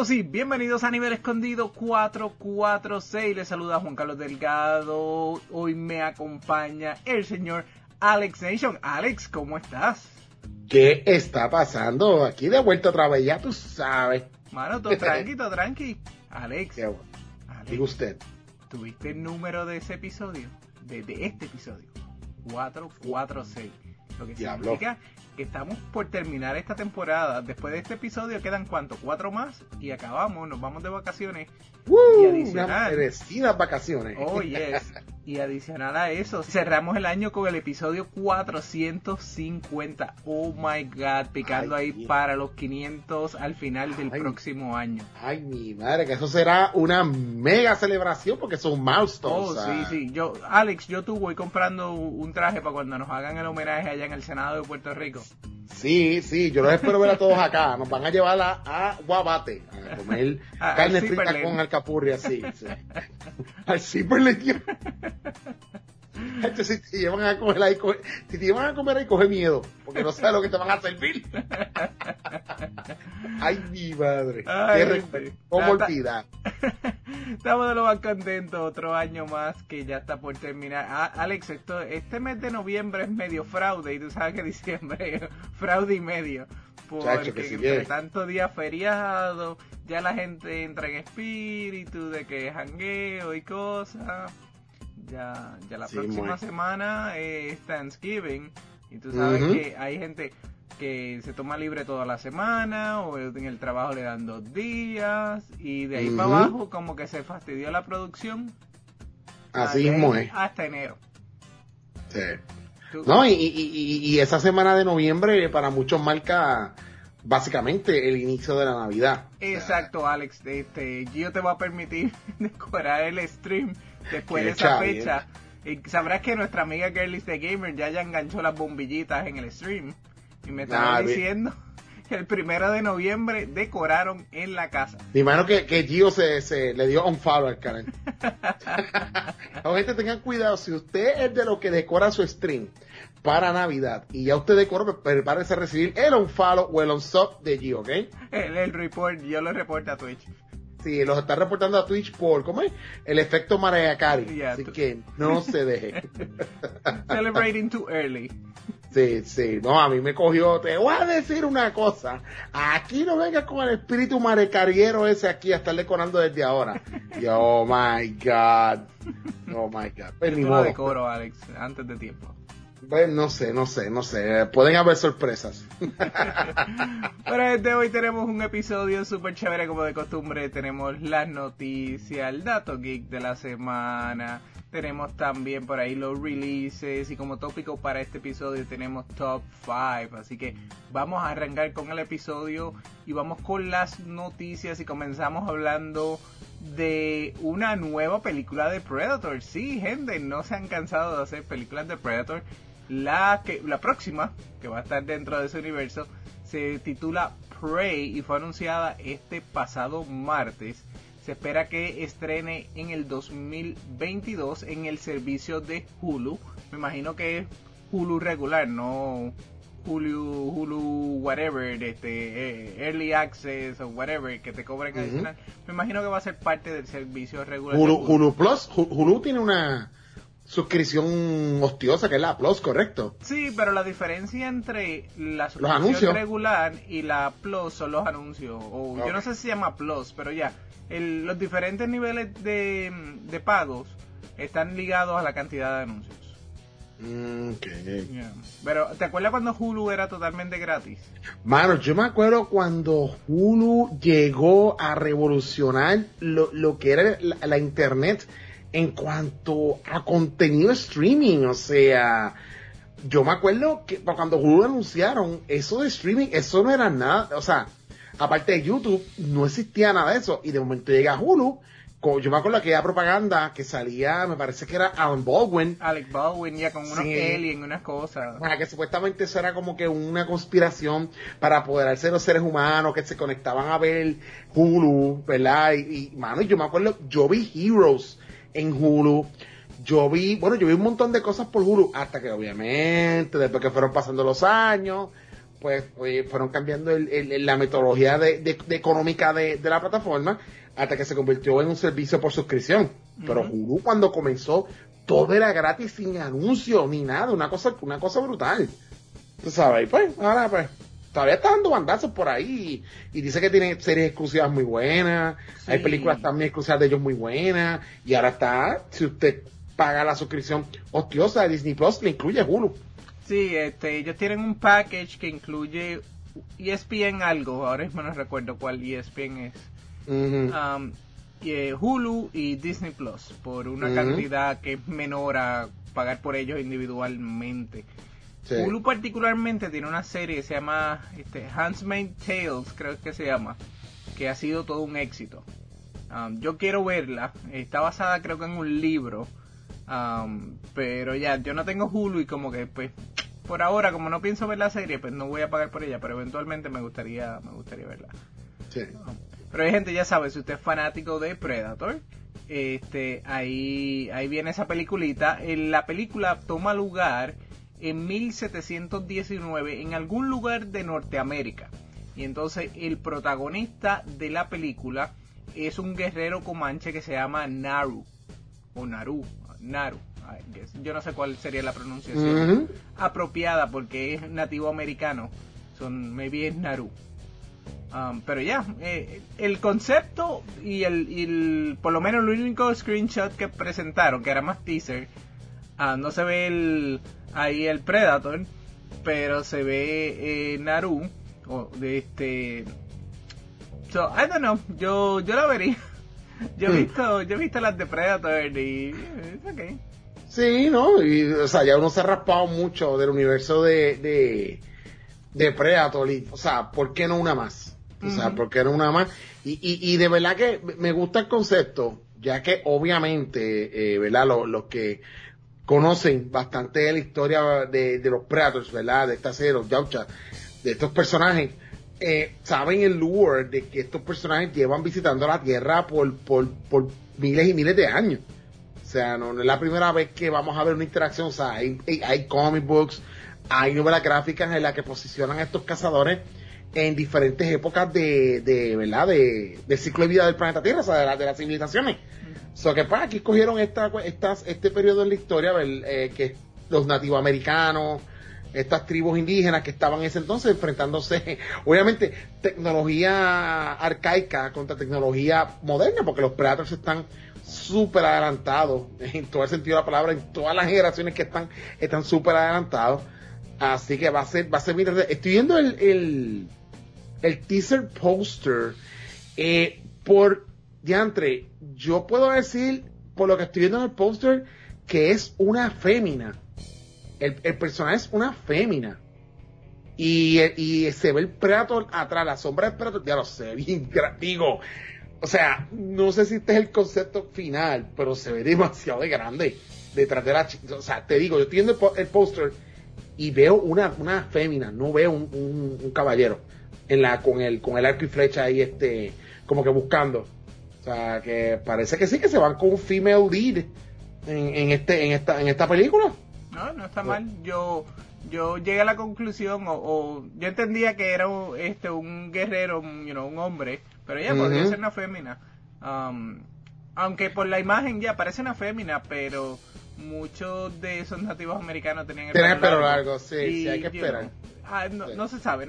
Saludos y bienvenidos a Nivel Escondido 446. Les saluda Juan Carlos Delgado. Hoy me acompaña el señor Alex Nation. Alex, ¿cómo estás? ¿Qué está pasando? Aquí de vuelta otra vez, ya tú sabes. Mano, todo tranqui, todo tranqui. Alex, Qué bueno. Alex, Diga usted. ¿tuviste el número de ese episodio? De este episodio. 446. Lo que Diablo. significa que estamos por terminar esta temporada. Después de este episodio quedan ¿cuánto? 4 más y acabamos, nos vamos de vacaciones. Y adicional, unas merecidas vacaciones. oh yes, y adicional a eso, cerramos el año con el episodio 450. Oh my god, picando Ay, ahí Dios. para los 500 al final del Ay. próximo año. Ay, mi madre, que eso será una mega celebración porque son milestones. Oh, sí. Alex, yo voy comprando un traje para cuando nos hagan el homenaje allá en el Senado de Puerto Rico. Sí, yo los espero ver a todos acá. Nos van a llevar a Guabate a comer carne al frita Zipperland. con alcapurria, sí. Al Zipperland, tío. Si te llevan a comer ahí, si te llevan a comer ahí, coge miedo, porque no sabes lo que te van a servir. Ay, mi madre. Ay, Qué respeto. ¿Cómo olvidar? Estamos de lo más contentos, otro año más que ya está por terminar. Alex, este mes de noviembre es medio fraude y tú sabes que diciembre es fraude y medio. Porque que sí entre es. tantos días feriados, ya la gente entra en espíritu de que jangueo y cosas. Ya la Sí, próxima muy. semana es Thanksgiving y tú sabes Ujú. que hay gente que se toma libre toda la semana o en el trabajo le dan 2 días y de ahí Ujú. para abajo como que se fastidió la producción. Así De ahí mismo es. hasta enero. Sí. Tú- No, y esa semana de noviembre para muchos marca básicamente el inicio de la Navidad. Exacto, Alex. Gio te va a permitir decorar el stream después Qué de esa chavienda. fecha. Y sabrás que nuestra amiga Girlies the Gamer ya enganchó las bombillitas en el stream. Y me estaba Bien. diciendo que el 1 de noviembre decoraron en la casa. Me imagino que Gio se le dio un follow al canal. La gente, tengan cuidado, si usted es de lo que decora su stream para Navidad y ya usted decoró, prepárese a recibir el unfollow o el unsub de Gio, ¿ok? El report, yo lo reporto a Twitch. Sí, los está reportando a Twitch por, ¿cómo es? El efecto Mariah Carey. Ya, Así tú- que no se deje. Celebrating too early. Sí, no, a mí me cogió, te voy a decir una cosa, aquí no vengas con el espíritu marecariero ese aquí a estar decorando desde ahora. Y, oh my God. Pues, ni Yo lo modo. decoro, Alex, antes de tiempo. Pues, no sé, pueden haber sorpresas. Pero desde hoy tenemos un episodio súper chévere como de costumbre. Tenemos las noticias, el dato geek de la semana. Tenemos también por ahí los releases y como tópico para este episodio tenemos Top 5. Así que vamos a arrancar con el episodio y vamos con las noticias y comenzamos hablando de una nueva película de Predator. Sí, gente, no se han cansado de hacer películas de Predator. La próxima, que va a estar dentro de ese universo, se titula Prey y fue anunciada este pasado martes. Se espera que estrene en el 2022 en el servicio de Hulu. Me imagino que es Hulu regular, no Hulu whatever, Early Access o whatever que te cobren adicional. Me imagino que va a ser parte del servicio regular. de Hulu Plus, Hulu tiene una suscripción hostiosa que es la Plus, ¿correcto? Sí, pero la diferencia entre la anuncios. suscripción regular y la Plus son los anuncios. O Okay. yo no sé si se llama Plus, pero ya. Los diferentes niveles de pagos están ligados a la cantidad de anuncios. Okay. Yeah. Pero, ¿te acuerdas cuando Hulu era totalmente gratis? Mano, yo me acuerdo cuando Hulu llegó a revolucionar lo que era la internet en cuanto a contenido streaming. O sea, yo me acuerdo que cuando Hulu anunciaron eso de streaming, eso no era nada. O sea, aparte de YouTube, no existía nada de eso. Y de momento llega Hulu. Yo me acuerdo que aquella propaganda que salía, me parece que era Alan Baldwin. Alec Baldwin ya con unos Sí. aliens, unas cosas. Que supuestamente eso era como que una conspiración para apoderarse de los seres humanos que se conectaban a ver Hulu, ¿verdad? Mano, yo me acuerdo, yo vi Heroes en Hulu, yo vi un montón de cosas por Hulu, hasta que obviamente, después que fueron pasando los años, pues fueron cambiando la metodología de económica de la plataforma hasta que se convirtió en un servicio por suscripción. Pero Hulu cuando comenzó, todo era gratis sin anuncios ni nada, una cosa brutal. Tú sabes, y pues, ahora pues, todavía está dando bandazos por ahí y dice que tiene series exclusivas muy buenas, sí. Hay películas también exclusivas de ellos muy buenas, y ahora está, si usted paga la suscripción hostiosa de Disney Plus, le incluye Hulu. Sí, ellos tienen un package que incluye ESPN algo, ahora mismo no recuerdo cuál ESPN es. Hulu y Disney Plus por una cantidad que es menor a pagar por ellos individualmente. Sí. Hulu particularmente tiene una serie que se llama Handmaid's Tales, creo que se llama, que ha sido todo un éxito. Yo quiero verla, está basada creo que en un libro, pero ya, yo no tengo Hulu y como que pues por ahora como no pienso ver la serie, pues no voy a pagar por ella, pero eventualmente me gustaría verla. Sí. Pero hay gente, ya sabe, si usted es fanático de Predator, ahí viene esa peliculita. La película toma lugar en 1719 en algún lugar de Norteamérica. Y entonces el protagonista de la película es un guerrero comanche que se llama Naru. O Naru. Yo no sé cuál sería la pronunciación apropiada porque es nativo americano. Maybe es Naru. Pero ya, el concepto y el por lo menos el único screenshot que presentaron, que era más teaser, no se ve ahí el Predator, pero se ve Naru, so, I don't know, yo la vería. Yo he visto las de Predator y it's okay. Sí, ¿no? Y, o sea, ya uno se ha raspado mucho del universo de Predator y, o sea, ¿por qué no una más? O sea, ¿por qué no una más? Y de verdad que me gusta el concepto, ya que obviamente, ¿verdad? Los que conocen bastante de la historia de los Predators, ¿verdad? De esta serie, los Yautja, de estos personajes, saben el lore de que estos personajes llevan visitando la Tierra por miles y miles de años. O sea, no es la primera vez que vamos a ver una interacción. O sea, hay comic books, hay novelas gráficas en las que posicionan a estos cazadores en diferentes épocas ¿verdad? Del ciclo de vida del planeta Tierra, o sea, de las civilizaciones. So que pues aquí cogieron este periodo en la historia, que los nativoamericanos, estas tribus indígenas que estaban en ese entonces enfrentándose, obviamente, tecnología arcaica contra tecnología moderna, porque los Predators están súper adelantados, en todo el sentido de la palabra, en todas las generaciones que están súper adelantados. Así que va a ser bien. Estoy viendo el teaser poster, por diantre, yo puedo decir, por lo que estoy viendo en el póster, que es una fémina. El personaje es una fémina. Y se ve el Predator atrás, la sombra del Predator, ya lo sé, bien, digo, o sea, no sé si este es el concepto final, pero se ve demasiado de grande detrás de la chica. O sea, te digo, yo estoy viendo el póster y veo una fémina, no veo un caballero con el arco y flecha ahí, como que buscando. O sea, que parece que sí, que se van con un female lead en esta película. No está mal. Yo llegué a la conclusión, o yo entendía que era un guerrero, un hombre, pero ya podría ser una fémina. Aunque por la imagen ya parece una fémina, pero muchos de esos nativos americanos tenían el pelo largo. Sí, hay que esperar. No se sabe.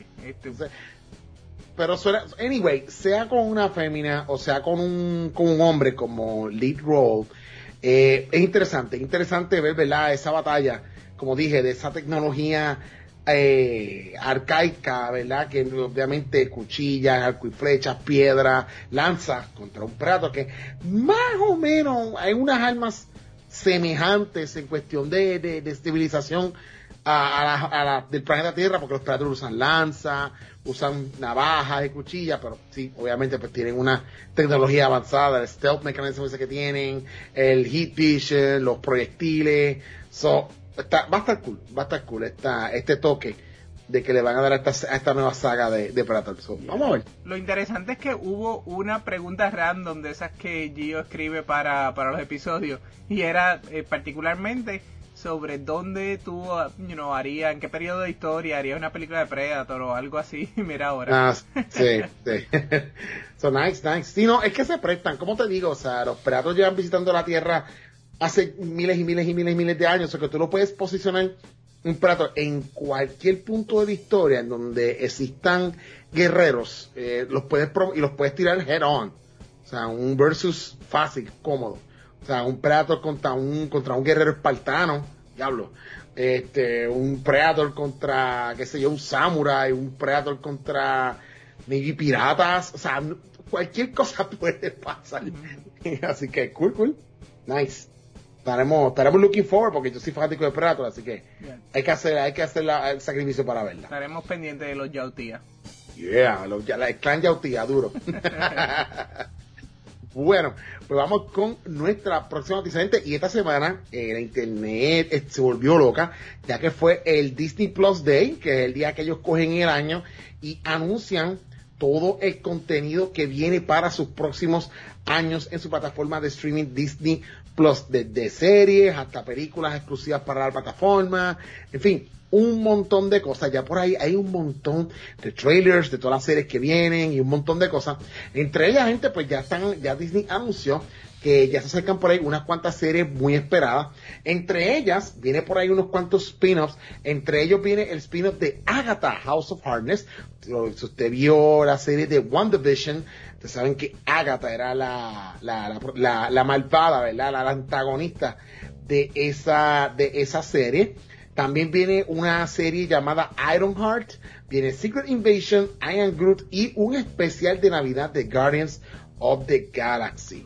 Pero suena, anyway, sea con una fémina o sea con un hombre como lead role, es interesante ver, ¿verdad? Esa batalla, como dije, de esa tecnología arcaica, ¿verdad? Que obviamente cuchillas, arco y flechas, piedras, lanzas contra un Predator, que más o menos hay unas armas semejantes en cuestión de civilización del planeta Tierra, porque los Predators usan lanzas, usan navajas y cuchillas, pero sí, obviamente pues tienen una tecnología avanzada, el stealth mechanism ese que tienen, el heat vision, los proyectiles. Va a estar cool este toque de que le van a dar a esta nueva saga de Predator. Vamos a ver. Lo interesante es que hubo una pregunta random de esas que Gio escribe para los episodios, y era particularmente sobre dónde tú, harías, en qué periodo de historia harías una película de Predator o algo así. Mira ahora. Sí. So, nice. Sí, no, es que se prestan, ¿cómo te digo? O sea, los Predators llevan visitando la Tierra hace miles de años, o sea, que tú lo puedes posicionar un Predator en cualquier punto de la historia en donde existan guerreros, los puedes tirar head on. O sea, un versus fácil, cómodo. O sea, un Predator contra un guerrero espartano, diablo. Un Predator contra, qué sé yo, un Samurai, un Predator contra Navy piratas, o sea, cualquier cosa puede pasar. Así que, cool. Nice. Estaremos looking forward porque yo soy fanático de Predator, así que hay que hacer el sacrificio para verla. Estaremos pendientes de los Yautía. Yeah, el clan Yautía, duro. Bueno, pues vamos con nuestra próxima noticia, gente. Y esta semana la internet se volvió loca, ya que fue el Disney Plus Day, que es el día que ellos cogen el año y anuncian todo el contenido que viene para sus próximos años en su plataforma de streaming Disney Plus, desde series hasta películas exclusivas para la plataforma, en fin, un montón de cosas. Ya por ahí hay un montón de trailers de todas las series que vienen y un montón de cosas. Entre ellas, gente, pues ya Disney anunció que ya se acercan por ahí unas cuantas series muy esperadas. Entre ellas, viene por ahí unos cuantos spin-offs. Entre ellos viene el spin-off de Agatha, House of Harkness. Si usted vio la serie de WandaVision, ustedes saben que Agatha era la malvada, ¿verdad? La antagonista de esa serie. También viene una serie llamada Ironheart, viene Secret Invasion, I Am Groot y un especial de Navidad de Guardians of the Galaxy.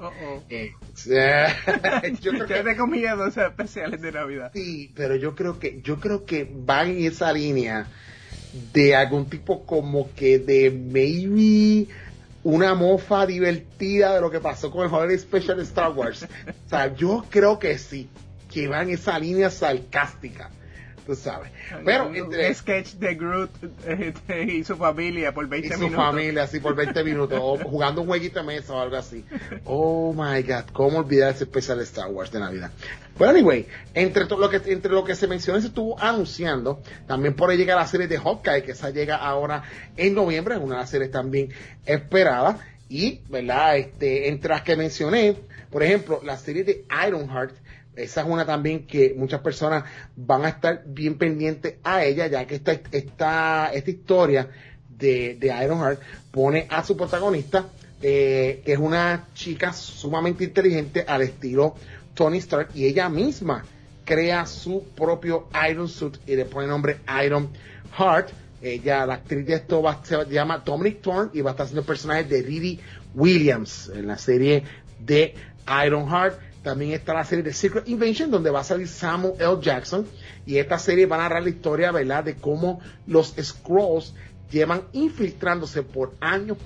Yo tengo miedo a esos especiales de Navidad. Sí, pero yo creo que van en esa línea de algún tipo como que de maybe una mofa divertida de lo que pasó con el Holiday Special de Star Wars. O sea, yo creo que sí, que van en esa línea sarcástica. Tú sabes. Pero un sketch de Groot y su familia por 20 minutos. Y su familia, sí, por 20 minutos. O jugando un jueguito de mesa o algo así. Oh my God, ¿cómo olvidar ese especial de Star Wars de Navidad? Pero anyway, entre lo que se mencionó y se estuvo anunciando, también por ahí llega la serie de Hawkeye, que esa llega ahora en noviembre, es una de las series también esperada. Y, ¿verdad? Entre las que mencioné, por ejemplo, la serie de Ironheart, esa es una también que muchas personas van a estar bien pendientes a ella, ya que esta historia de Ironheart pone a su protagonista, que es una chica sumamente inteligente al estilo Tony Stark, y ella misma crea su propio Iron Suit y le pone el nombre Ironheart. Ella, la actriz de esto se llama Dominic Thorne y va a estar haciendo el personaje de Riri Williams en la serie de Ironheart. También está la serie de Secret Invasion, donde va a salir Samuel L. Jackson. Y esta serie va a narrar la historia, ¿verdad?, de cómo los Skrulls llevan infiltrándose por años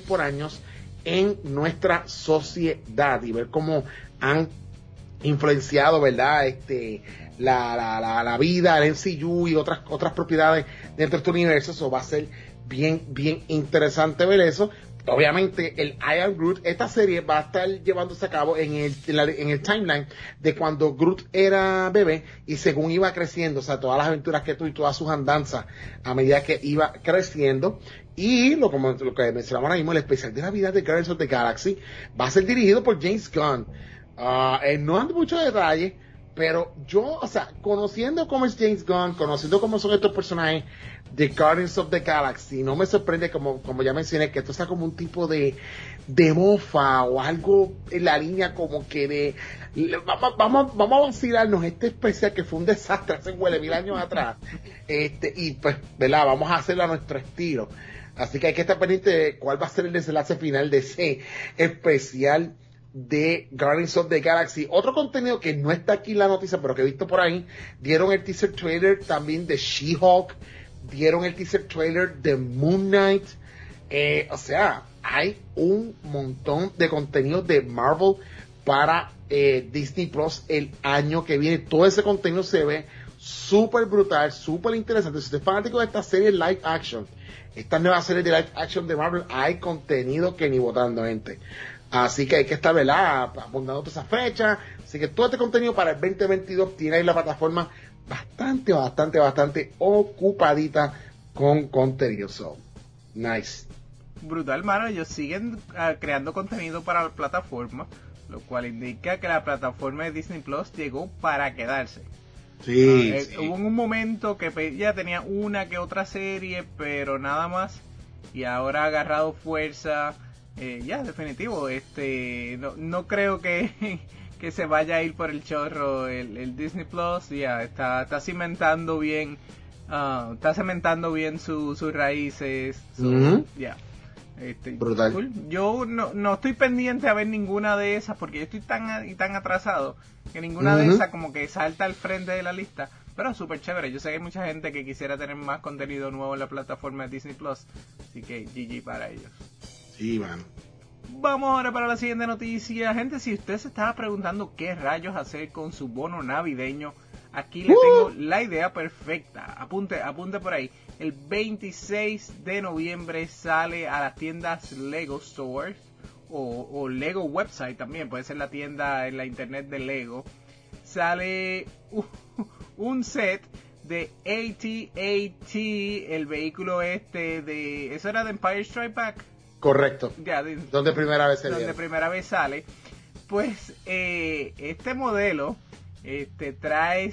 en nuestra sociedad. Y ver cómo han influenciado, ¿verdad?, la vida, el MCU y otras propiedades dentro de este universo. Eso va a ser bien interesante ver eso. Obviamente el I Am Groot, esta serie va a estar llevándose a cabo en el timeline de cuando Groot era bebé y según iba creciendo, o sea, todas las aventuras que tuvo y todas sus andanzas a medida que iba creciendo. Y lo que mencionamos ahora mismo, el especial de Navidad de Guardians of the Galaxy va a ser dirigido por James Gunn. No ando mucho detalle, pero yo, o sea, conociendo cómo es James Gunn, conociendo cómo son estos personajes de Guardians of the Galaxy, no me sorprende, como ya mencioné, que esto sea como un tipo de mofa o algo en la línea como que de vamos a vacilarnos este especial que fue un desastre hace 1000 años atrás, y pues, ¿verdad? Vamos a hacerlo a nuestro estilo. Así que hay que estar pendiente de cuál va a ser el desenlace final de ese especial de Guardians of the Galaxy. Otro contenido que no está aquí en la noticia, pero que he visto por ahí, dieron el teaser trailer también de She-Hulk, dieron el teaser trailer de Moon Knight. O sea, hay un montón de contenido de Marvel para Disney Plus el año que viene. Todo ese contenido se ve súper brutal, súper interesante. Si usted es fanático de esta serie live action, estas nuevas series de live action de Marvel, hay contenido que ni votando, gente. Así que hay que estar, ¿verdad?, apuntando todas esas fechas. Así que todo este contenido para el 2022 tiene ahí la plataforma bastante ocupadita con contenido. So, nice. Brutal, mano. Ellos siguen creando contenido para la plataforma, lo cual indica que la plataforma de Disney Plus llegó para quedarse. Sí, Hubo un momento que ya tenía una que otra serie, pero nada más. Y ahora ha agarrado fuerza. Definitivo. No creo que se vaya a ir por el chorro el Disney Plus. Está cimentando bien. Está cementando bien sus raíces. Brutal. Cool. Yo no estoy pendiente a ver ninguna de esas porque yo estoy tan atrasado que ninguna de esas como que salta al frente de la lista. Pero súper chévere. Yo sé que hay mucha gente que quisiera tener más contenido nuevo en la plataforma de Disney Plus. Así que GG para ellos. Sí, man. Vamos ahora para la siguiente noticia. Gente, si usted se estaba preguntando qué rayos hacer con su bono navideño, aquí le tengo la idea perfecta. Apunte por ahí. El 26 de noviembre sale a las tiendas Lego Stores o Lego Website también. Puede ser la tienda en la internet de Lego. Sale un set de AT-AT, el vehículo de... ¿Eso era de Empire Strike Back? Correcto. Donde primera vez sale. Pues este modelo trae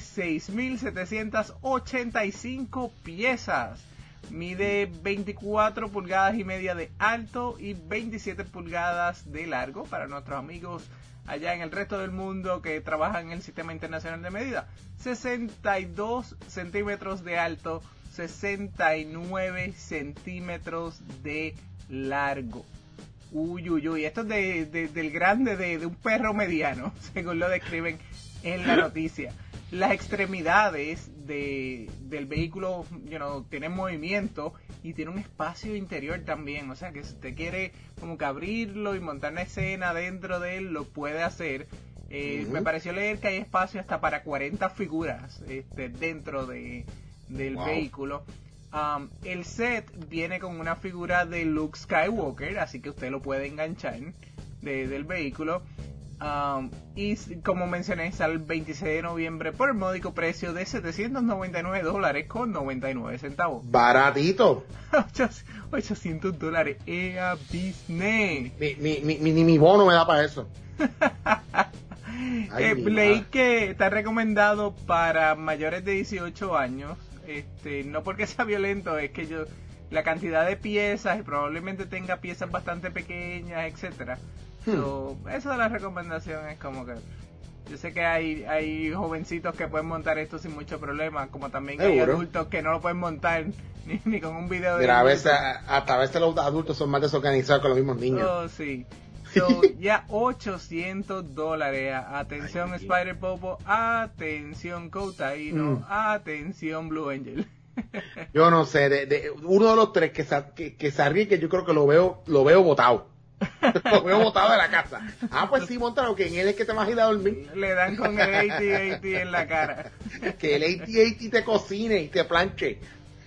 6.785 piezas. Mide 24 pulgadas y media de alto y 27 pulgadas de largo para nuestros amigos allá en el resto del mundo que trabajan en el Sistema Internacional de Medida. 62 centímetros de alto, 69 centímetros de largo. Uy, esto es del grande de un perro mediano, según lo describen en la noticia. Las extremidades del vehículo, tienen movimiento y tiene un espacio interior también. O sea que si usted quiere como que abrirlo y montar una escena dentro de él, lo puede hacer. Me pareció leer que hay espacio hasta para 40 figuras dentro del vehículo. El set viene con una figura de Luke Skywalker, así que usted lo puede enganchar del vehículo. Y como mencioné, sale el 26 de noviembre por el módico precio de $799.99. Baratito. $800. ¡Ea Disney! Mi bono me da para eso. Leí que está recomendado para mayores de 18 años. No porque sea violento, es que la cantidad de piezas y probablemente tenga piezas bastante pequeñas, etcétera. Eso de la recomendación es como que yo sé que hay jovencitos que pueden montar esto sin mucho problema, como también hay adultos que no lo pueden montar ni con un video de... Mira, a veces los adultos son más desorganizados que los mismos niños. Oh, sí. Ya $800. Atención, Spider Popo, atención Koutaino, atención Blue Angel. Yo no sé, uno de los tres que se ríe, que yo creo que lo veo botado. Lo veo botado de la casa. Pues sí, montalo, que en él es que te vas a ir a dormir. Le dan con el AT-AT en la cara. Que el AT-AT te cocine y te planche.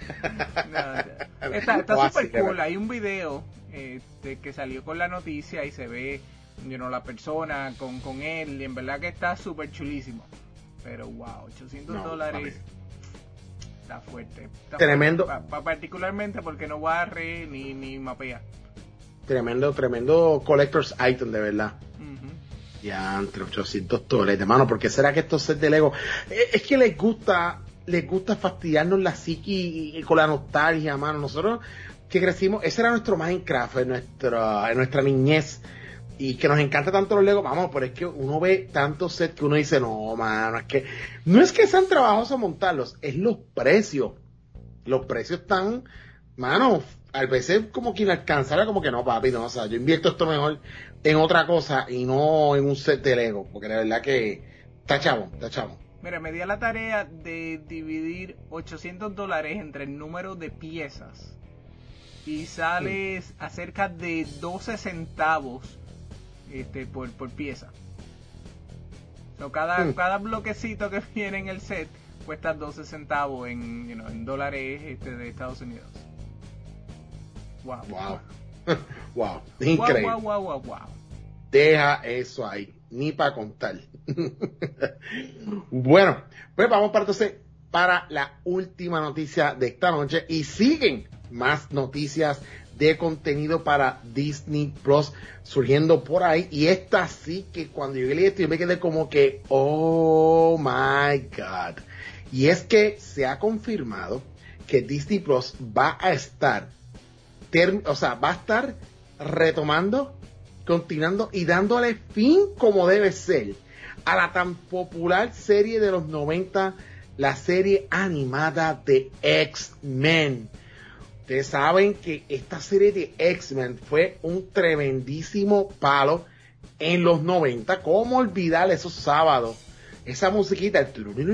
Está súper cool. Hay un video que salió con la noticia y se ve la persona con él, y en verdad que está súper chulísimo. Pero wow, $800 está fuerte. Tremendo. Particularmente porque no barre ni mapea. Tremendo collector's item, de verdad. Ya, entre $800, hermano. ¿Por qué será que estos sets de Lego? Es que les gusta fastidiarnos la psiqui y con la nostalgia, mano. Nosotros que crecimos, ese era nuestro Minecraft en nuestra niñez. Y que nos encanta tanto los Lego, vamos, pero es que uno ve tantos sets que uno dice, no, mano, no es que sean trabajosos montarlos, es los precios. Los precios están, mano, a veces como que inalcanzable, como que no, papi, no, o sea, yo invierto esto mejor en otra cosa y no en un set de Lego, porque la verdad que está chavo. Mira, me di a la tarea de dividir $800 entre el número de piezas y sale a cerca de 12 centavos por pieza. Cada bloquecito que viene en el set cuesta 12 centavos en dólares de Estados Unidos. Wow. Increíble. Wow. deja eso ahí, ni para contar. Bueno, pues vamos para la última noticia de esta noche, y siguen más noticias de contenido para Disney Plus surgiendo por ahí, y esta sí que cuando yo leí esto yo me quedé como que oh my god, y es que se ha confirmado que Disney Plus va a estar retomando, continuando y dándole fin como debe ser a la tan popular serie de los 90, la serie animada de X-Men. Ustedes saben que esta serie de X-Men fue un tremendísimo palo en los 90. ¿Cómo olvidar esos sábados? Esa musiquita,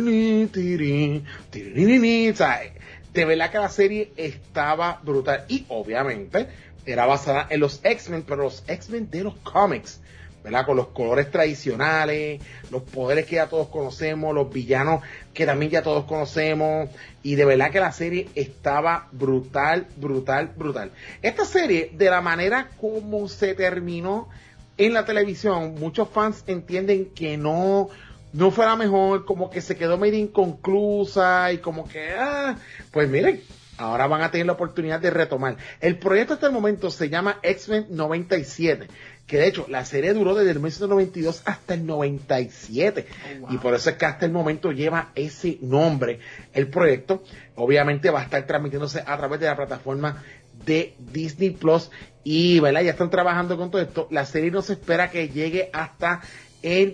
de verdad que la serie estaba brutal. Y obviamente era basada en los X-Men, pero los X-Men de los cómics, ¿verdad? Con los colores tradicionales, los poderes que ya todos conocemos, los villanos que también ya todos conocemos, y de verdad que la serie estaba brutal. Esta serie, de la manera como se terminó en la televisión, muchos fans entienden que no fue la mejor, como que se quedó medio inconclusa, y como que, pues miren, ahora van a tener la oportunidad de retomar. El proyecto hasta el momento se llama X-Men 97, que de hecho la serie duró desde el 1992 hasta el 97, y por eso es que hasta el momento lleva ese nombre. El proyecto obviamente va a estar transmitiéndose a través de la plataforma de Disney Plus, y ¿verdad? Ya están trabajando con todo esto. La serie no se espera que llegue hasta el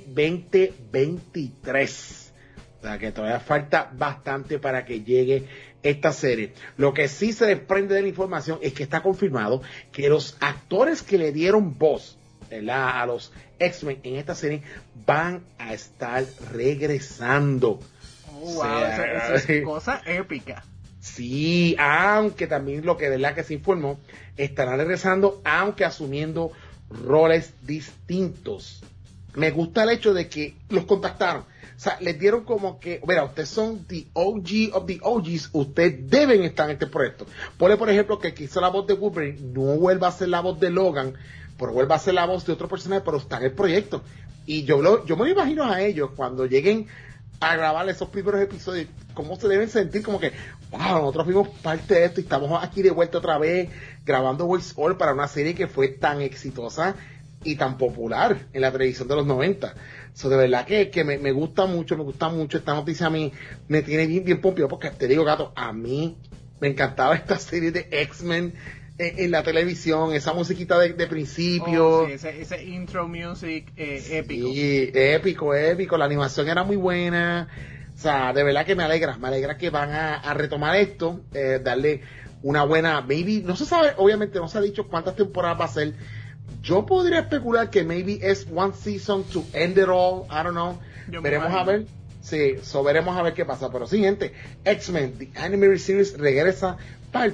2023, o sea que todavía falta bastante para que llegue esta serie. Lo que sí se desprende de la información es que está confirmado que los actores que le dieron voz, ¿verdad?, a los X-Men en esta serie van a estar regresando. Wow, esa es cosa épica. Sí, aunque también lo que de verdad que se informó, estarán regresando, aunque asumiendo roles distintos. Me gusta el hecho de que los contactaron. O sea, les dieron como que, mira, ustedes son the OG of the OGs, ustedes deben estar en este proyecto. Ponle, por ejemplo, que el que hizo la voz de Wolverine no vuelva a ser la voz de Logan, pero vuelva a ser la voz de otro personaje, pero está en el proyecto. Y yo me lo imagino a ellos cuando lleguen a grabar esos primeros episodios, cómo se deben sentir, como que, wow, nosotros fuimos parte de esto y estamos aquí de vuelta otra vez, grabando Voice Over para una serie que fue tan exitosa y tan popular en la televisión de los 90. So, de verdad que me gusta mucho esta noticia. A mí me tiene bien pompido, porque te digo, gato, a mí me encantaba esta serie de X-Men en la televisión, esa musiquita de principio. Sí, ese intro music épico. Sí, épico, la animación era muy buena. O sea, de verdad que me alegra que van a retomar esto, darle una buena, maybe, no se sabe, obviamente no se ha dicho cuántas temporadas va a ser. Yo podría especular que maybe es one season to end it all, I don't know. Veremos a ver. Sí, veremos a ver qué pasa. Pero sí, gente, X-Men, The Animated Series regresa para el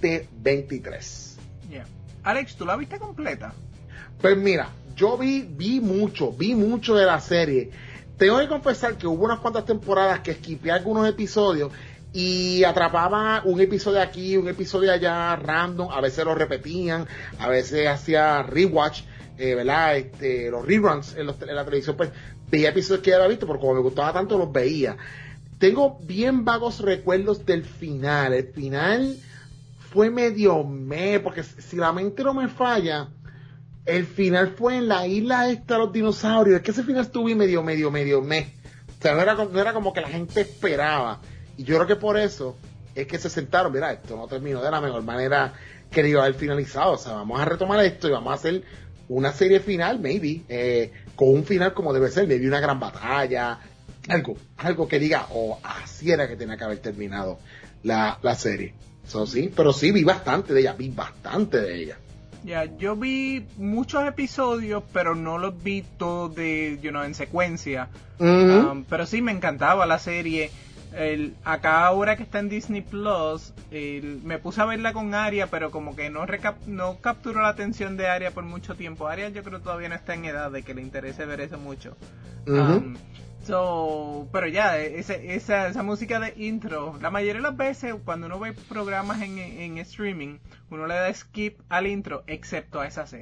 2023. Yeah. Alex, ¿tú la viste completa? Pues mira, yo vi mucho de la serie. Tengo que confesar que hubo unas cuantas temporadas que skipeé algunos episodios y atrapaba un episodio aquí, un episodio allá, random. A veces lo repetían, a veces hacía rewatch, ¿verdad? Los reruns en la televisión, pues veía episodios que ya había visto, porque como me gustaba tanto los veía. Tengo bien vagos recuerdos del final. El final fue medio porque si la mente no me falla, el final fue en la isla esta de los dinosaurios. Es que ese final estuvo medio O sea, no era como que la gente esperaba. Y yo creo que por eso es que se sentaron, mira, esto no terminó de la mejor manera que debió haber finalizado. O sea, vamos a retomar esto y vamos a hacer una serie final, maybe, con un final como debe ser, maybe una gran batalla, algo que diga, así era que tenía que haber terminado la serie. Sí, pero sí, vi bastante de ella. Ya, yo vi muchos episodios, pero no los vi todos en secuencia. Uh-huh. Pero sí, me encantaba la serie. Acá ahora que está en Disney Plus, me puse a verla con Aria, pero como que no capturó la atención de Aria por mucho tiempo. Aria yo creo todavía no está en edad de que le interese ver eso mucho. Uh-huh. Pero ya, esa música de intro, la mayoría de las veces cuando uno ve programas en streaming, uno le da skip al intro, excepto a esa serie.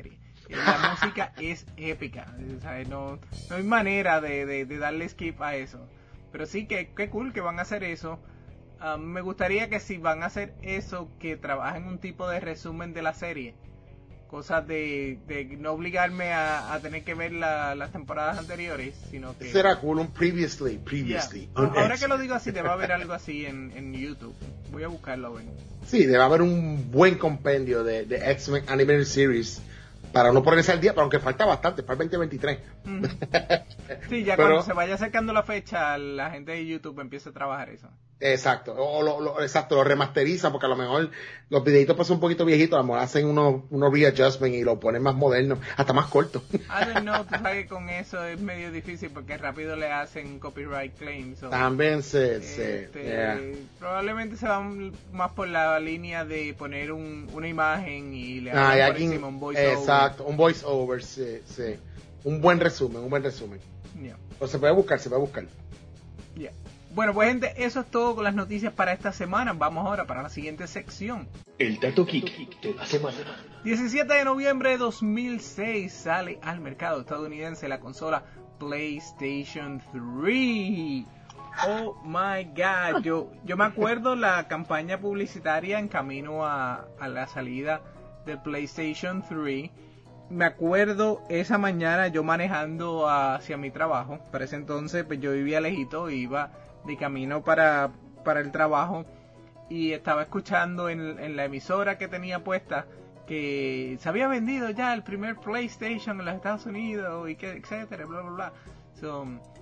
La música es épica, ¿sabes? No hay manera de darle skip a eso. Pero sí, que cool que van a hacer eso. Me gustaría que si van a hacer eso, que trabajen un tipo de resumen de la serie. Cosas de no obligarme a tener que ver las temporadas anteriores, sino que... Será cool, un previously. Yeah. Ahora que lo digo así, debe haber algo así en YouTube. Voy a buscarlo, bueno. Sí, debe haber un buen compendio de X-Men Animated Series para no ponerse al día, pero aunque falta bastante, para el 2023. Sí, ya cuando se vaya acercando la fecha, la gente de YouTube empieza a trabajar eso. Exacto, lo remasterizan, porque a lo mejor los videitos pues son un poquito viejitos, a lo mejor hacen unos readjustment y lo ponen más modernos, hasta más cortos. I don't know, tú sabes que con eso es medio difícil porque rápido le hacen copyright claims. También probablemente se van más por la línea de poner una imagen y le hacen por encima un voice over. Exacto, un voice over, sí. Un buen resumen. Yeah. O se puede buscar. Yeah. Bueno, pues gente, eso es todo con las noticias para esta semana. Vamos ahora para la siguiente sección. El Dato Geek de la semana. 17 de noviembre de 2006 sale al mercado estadounidense la consola PlayStation 3. Oh my God, yo me acuerdo la campaña publicitaria en camino a la salida del PlayStation 3. Me acuerdo esa mañana yo manejando hacia mi trabajo. Para ese entonces pues yo vivía lejito, iba de camino para el trabajo y estaba escuchando en la emisora que tenía puesta que se había vendido ya el primer PlayStation en los Estados Unidos y que etcétera, bla bla bla. So,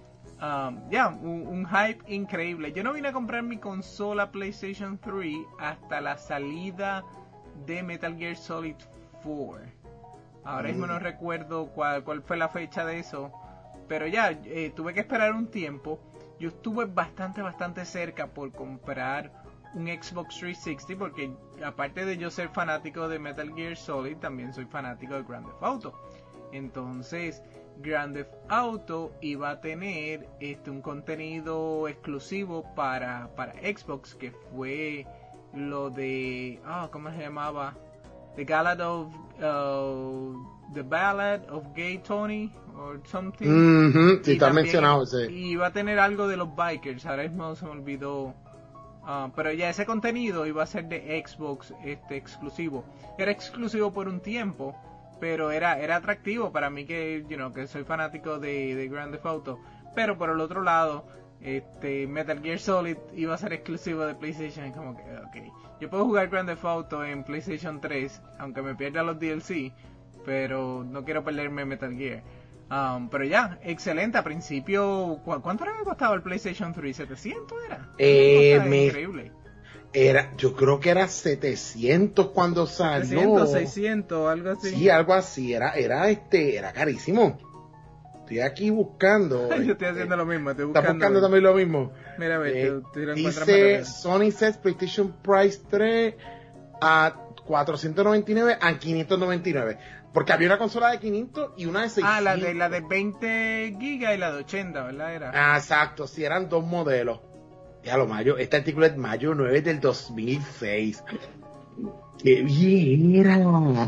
un hype increíble. Yo no vine a comprar mi consola PlayStation 3 hasta la salida de Metal Gear Solid 4. Ahora mismo no recuerdo cuál fue la fecha de eso, pero ya tuve que esperar un tiempo. Yo estuve bastante cerca por comprar un Xbox 360 porque aparte de yo ser fanático de Metal Gear Solid, también soy fanático de Grand Theft Auto. Entonces, Grand Theft Auto iba a tener un contenido exclusivo para Xbox, que fue lo de... ¿cómo se llamaba? The Ballad of Gay Tony or something. Sí, está mencionado, sí. Y iba a tener algo de los bikers, ahora mismo se me olvidó. Pero ya ese contenido iba a ser de Xbox exclusivo. Era exclusivo por un tiempo, pero era atractivo para mí que soy fanático de Grand Theft Auto. Pero por el otro lado, Metal Gear Solid iba a ser exclusivo de PlayStation. Como que, okay, yo puedo jugar Grand Theft Auto en PlayStation 3, aunque me pierda los DLC, pero no quiero perderme Metal Gear. Pero ya, excelente. A principio, ¿cuánto era que costaba el PlayStation 3? ¿700 era? Increíble. Yo creo que era 700 cuando salió. 700, 600, algo así. Sí, algo así. Era carísimo. Estoy aquí buscando. Yo estoy haciendo lo mismo. ¿Estás buscando también lo mismo? Mira, a ver, tú lo encuentras dice Sony says PlayStation Price 3 a 499 a 599. Porque había una consola de 500 y una de 600. La de 20 gigas y la de 80, ¿verdad? Era. Exacto, sí, eran dos modelos. Ya lo mayo, este artículo es mayo 9 del 2006. ¡Qué bien era!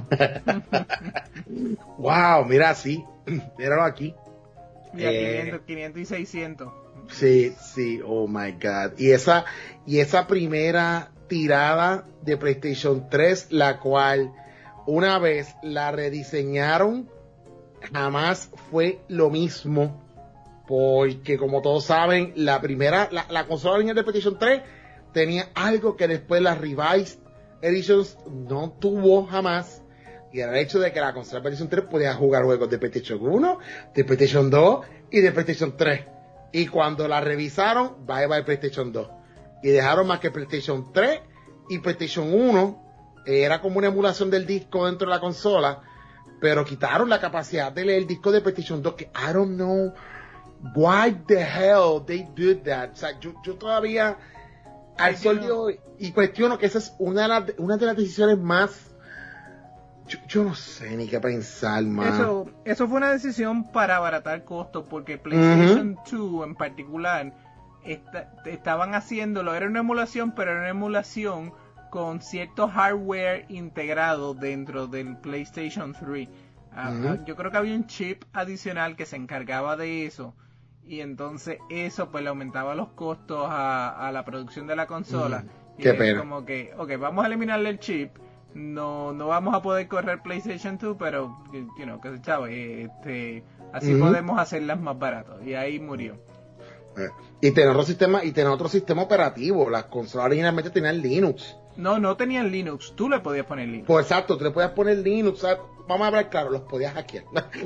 ¡Wow! Mira, sí. Míralo aquí. Mira, 500 y 600. Sí, oh my God. Y esa primera tirada de PlayStation 3, la cual una vez la rediseñaron, jamás fue lo mismo. Porque como todos saben, la consola original de PlayStation 3 tenía algo que después las Revised Editions no tuvo jamás. Y era el hecho de que la consola de PlayStation 3 podía jugar juegos de PlayStation 1, de PlayStation 2 y de PlayStation 3. Y cuando la revisaron, bye PlayStation 2. Y dejaron más que PlayStation 3 y PlayStation 1. Era como una emulación del disco dentro de la consola. Pero quitaron la capacidad de leer el disco de PlayStation 2. Que I don't know why the hell they did that. O sea, yo todavía al sol de hoy y cuestiono que esa es una de las decisiones más... Yo no sé ni qué pensar, man. Eso fue una decisión para abaratar costos, porque PlayStation 2 en particular estaban haciéndolo, era una emulación, pero era una emulación con cierto hardware integrado dentro del PlayStation 3. Yo creo que había un chip adicional que se encargaba de eso, y entonces eso pues le aumentaba los costos a la producción de la consola. Y Qué es pena. como que, ok, vamos a eliminarle el chip, no vamos a poder correr PlayStation 2, pero, que se chave, así podemos hacerlas más baratas, y ahí murió. Y tener otro sistema operativo. Las consolas originalmente tenían Linux. No tenían Linux, tú le podías poner Linux. Pues exacto, tú le podías poner Linux, ¿sabes? Vamos a hablar claro, los podías hackear.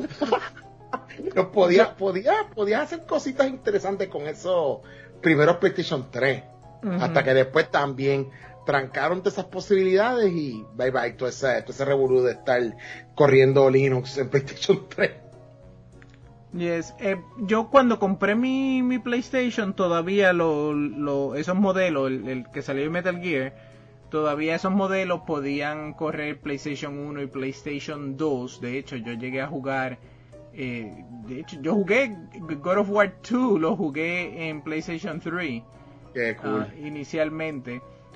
podías hacer cositas interesantes con esos primeros PlayStation 3. Hasta que después también trancaron todas esas posibilidades y bye bye, todo ese revolú de estar corriendo Linux en PlayStation 3. Yes. Yo cuando compré mi PlayStation, todavía esos modelos, el que salió de Metal Gear, todavía esos modelos podían correr PlayStation 1 y PlayStation 2. De hecho, yo llegué a jugar, yo jugué God of War 2, lo jugué en PlayStation 3. Qué cool. Inicialmente.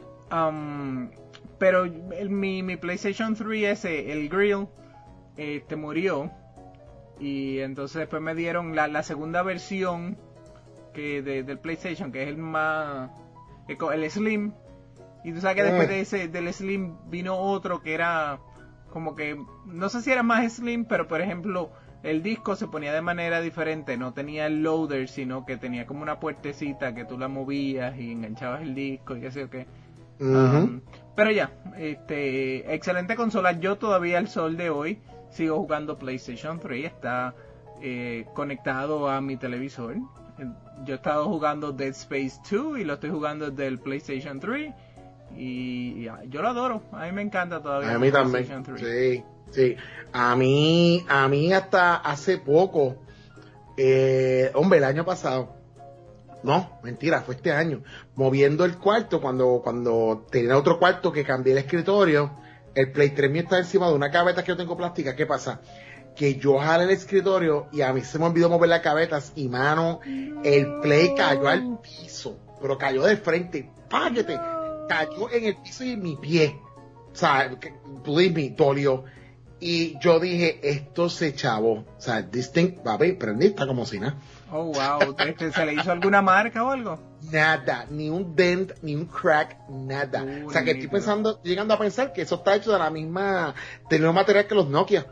Pero mi PlayStation 3 el grill, murió. Y entonces después me dieron la segunda versión del PlayStation, que es el Slim. Y tú sabes que después del Slim vino otro que era como que, no sé si era más Slim, pero por ejemplo el disco se ponía de manera diferente, no tenía el loader, sino que tenía como una puertecita que tú la movías y enganchabas el disco y qué sé yo qué. Pero ya, excelente consola. Yo todavía al sol de hoy sigo jugando PlayStation 3, está conectado a mi televisor. Yo he estado jugando Dead Space 2 y lo estoy jugando desde el PlayStation 3 y yo lo adoro, a mí me encanta todavía. A mí también, sí. A mí hasta hace poco, el año pasado, no, mentira, fue este año, moviendo el cuarto, cuando tenía otro cuarto que cambié el escritorio, el Play 3 mío está encima de una gaveta que yo tengo plástica. ¿Qué pasa? Que yo jalé el escritorio y a mí se me olvidó mover las gavetas y, mano, el Play cayó al piso, pero cayó de frente, páguete, cayó en el piso y en mi pie. O sea, me dolió. Y yo dije, esto se chavó. O sea, this thing, papi, prendí, está como si nada. Oh, wow. ¿Se le hizo alguna marca o algo? Nada, ni un dent, ni un crack, nada. O sea, que estoy llegando a pensar que eso está hecho de del mismo material que los Nokia.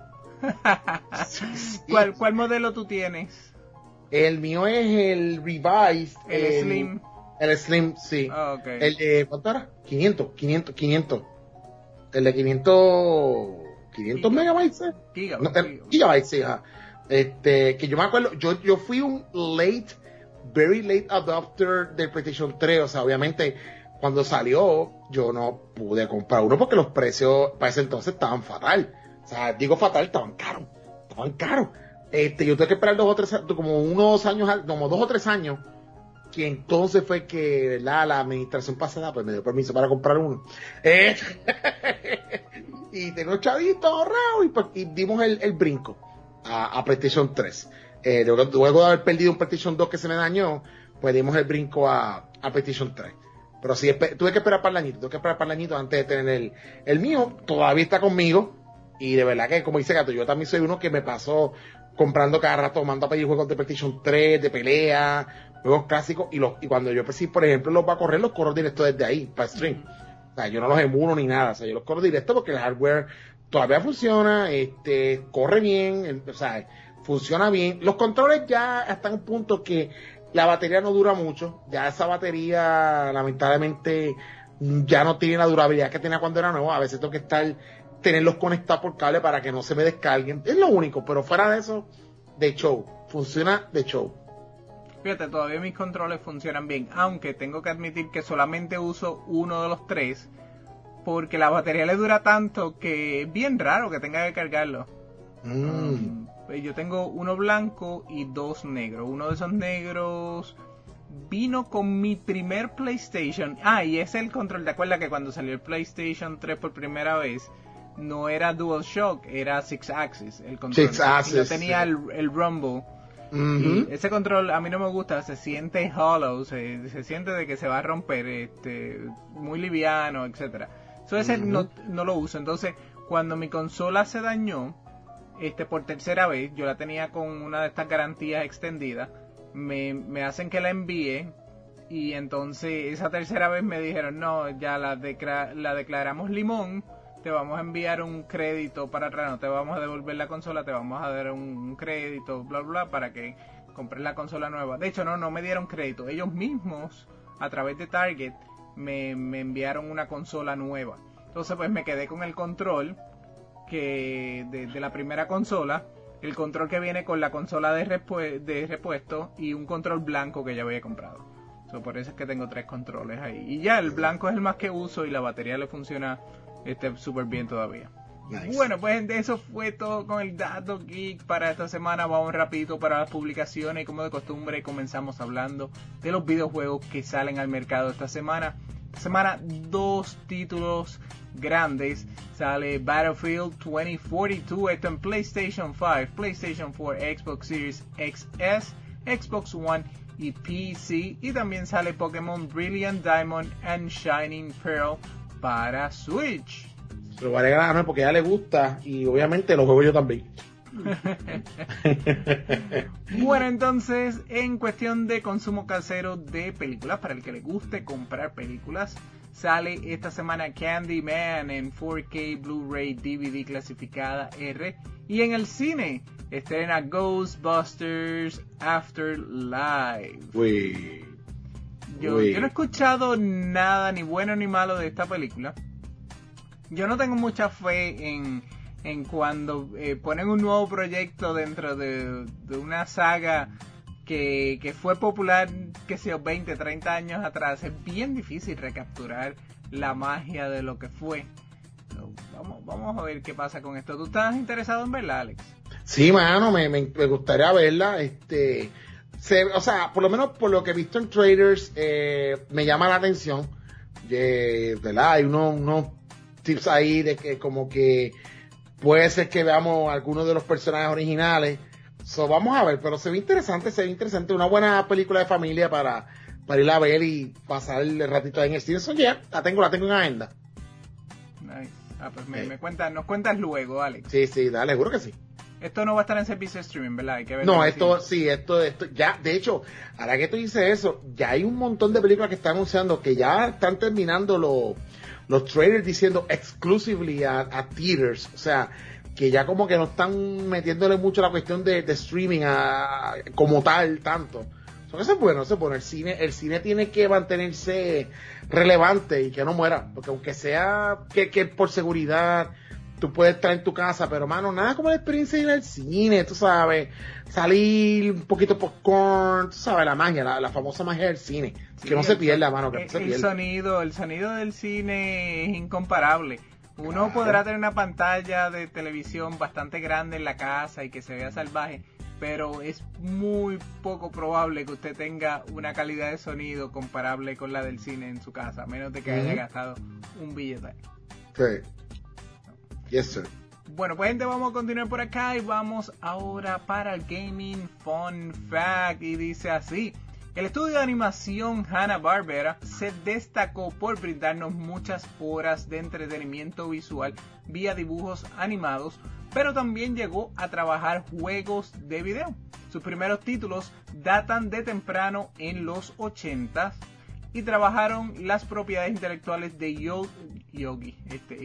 ¿Cuál modelo tú tienes? El mío es el Revised. El Slim. El Slim, sí. Oh, okay. El de, ¿cuánto era? 500. El de 500 megabytes. Gigabytes, sí, ajá. Que yo me acuerdo, yo fui un very late adopter del PlayStation 3, o sea, obviamente cuando salió yo no pude comprar uno porque los precios para ese entonces estaban fatal, o sea, digo fatal, estaban caros, yo tuve que esperar 2 o 3 años, como 2 o 3 años, que entonces fue que, ¿verdad? La administración pasada pues me dio permiso para comprar uno, y tengo chavitos ahorrados y dimos el brinco a PlayStation 3. Luego de haber perdido un PlayStation 2 que se me dañó, pues dimos el brinco a PlayStation 3. Pero sí, tuve que esperar para el añito antes de tener el mío. Todavía está conmigo. Y de verdad que, como dice Gato, yo también soy uno que me pasó comprando cada rato, mando a pedir juegos de PlayStation 3, de pelea, juegos clásicos. Y cuando yo, pues, sí, por ejemplo, los va a correr, los corro directo desde ahí, para stream. O sea, yo no los emulo ni nada. O sea, yo los corro directo porque el hardware todavía funciona, corre bien, o sea, funciona bien. Los controles ya hasta un punto que la batería no dura mucho. Ya esa batería, lamentablemente, ya no tiene la durabilidad que tenía cuando era nuevo. A veces tengo que tenerlos conectados por cable para que no se me descarguen. Es lo único, pero fuera de eso, de show. Funciona de show. Fíjate, todavía mis controles funcionan bien, aunque tengo que admitir que solamente uso uno de los 3, porque la batería le dura tanto que es bien raro que tenga que cargarlo. Yo tengo uno blanco y 2 negros. Uno de esos negros vino con mi primer PlayStation. Y es el control. ¿Te acuerdas que cuando salió el PlayStation 3 por primera vez no era DualShock, era 6-axis el control? 6-axis, no tenía el Rumble. Y ese control a mí no me gusta, se siente hollow, se siente de que se va a romper, muy liviano, etcétera. Ese no lo uso. Entonces, cuando mi consola se dañó, por tercera vez, yo la tenía con una de estas garantías extendidas, me hacen que la envíe, y entonces esa tercera vez me dijeron, no, ya la declaramos limón, te vamos a enviar un crédito para atrás, no te vamos a devolver la consola, te vamos a dar un crédito, bla, bla, para que compres la consola nueva. De hecho, no me dieron crédito, ellos mismos, a través de Target, me enviaron una consola nueva. Entonces pues me quedé con el control que de la primera consola, el control que viene con la consola de repuesto y un control blanco que ya había comprado. Por eso es que tengo 3 controles ahí. Y ya, el blanco es el más que uso y la batería le funciona súper bien todavía. Nice. Bueno, pues eso fue todo con el Dato Geek para esta semana. Vamos rapidito para las publicaciones y como de costumbre comenzamos hablando de los videojuegos que salen al mercado esta semana. Esta semana 2 títulos grandes. Sale Battlefield 2042, esto en PlayStation 5, PlayStation 4, Xbox Series XS, Xbox One y PC. Y también sale Pokémon Brilliant Diamond and Shining Pearl para Switch. Se lo va a regalar porque a ella le gusta y obviamente lo juego yo también. Bueno, entonces, en cuestión de consumo casero de películas, para el que le guste comprar películas, sale esta semana Candyman en 4K Blu-ray DVD clasificada R. Y en el cine estrena Ghostbusters Afterlife. Yo no he escuchado nada ni bueno ni malo de esta película. Yo no tengo mucha fe en cuando ponen un nuevo proyecto dentro de una saga que fue popular, que sea 20, 30 años atrás. Es bien difícil recapturar la magia de lo que fue. Vamos a ver qué pasa con esto. ¿Tú estás interesado en verla, Alex? Sí, mano, me gustaría verla. O sea, por lo menos por lo que he visto en trailers, me llama la atención. ¿Verdad? Hay unos tips ahí de que como que puede ser que veamos algunos de los personajes originales. Vamos a ver, pero se ve interesante. Una buena película de familia para ir a ver y pasar el ratito ahí en el cine. Eso ya, la tengo en agenda. Nice. Pues nos cuentas luego, Alex. Sí, dale, seguro que sí. Esto no va a estar en servicio de streaming, ¿verdad? Hay que verlo. No, esto ya, de hecho, ahora que tú dices eso, ya hay un montón de películas que están anunciando que ya están terminando los trailers diciendo exclusively a theaters, o sea, que ya como que no están metiéndole mucho la cuestión de streaming como tal, tanto. Eso es bueno. El cine tiene que mantenerse relevante y que no muera, porque aunque sea que por seguridad tú puedes estar en tu casa, pero mano, nada como la experiencia de ir al cine, tú sabes, salir un poquito popcorn, tú sabes, la magia, la famosa magia del cine, sí, que no se pierda, mano, que no se pierda. El sonido del cine es incomparable. Uno podrá tener una pantalla de televisión bastante grande en la casa y que se vea salvaje, pero es muy poco probable que usted tenga una calidad de sonido comparable con la del cine en su casa, a menos de que haya gastado un billete. Sí. Yes, sir. Bueno, pues gente, vamos a continuar por acá y vamos ahora para el Gaming Fun Fact. Y dice así: el estudio de animación Hanna-Barbera se destacó por brindarnos muchas horas de entretenimiento visual vía dibujos animados, pero también llegó a trabajar juegos de video. Sus primeros títulos datan de temprano en los 80s y trabajaron las propiedades intelectuales de Yogi,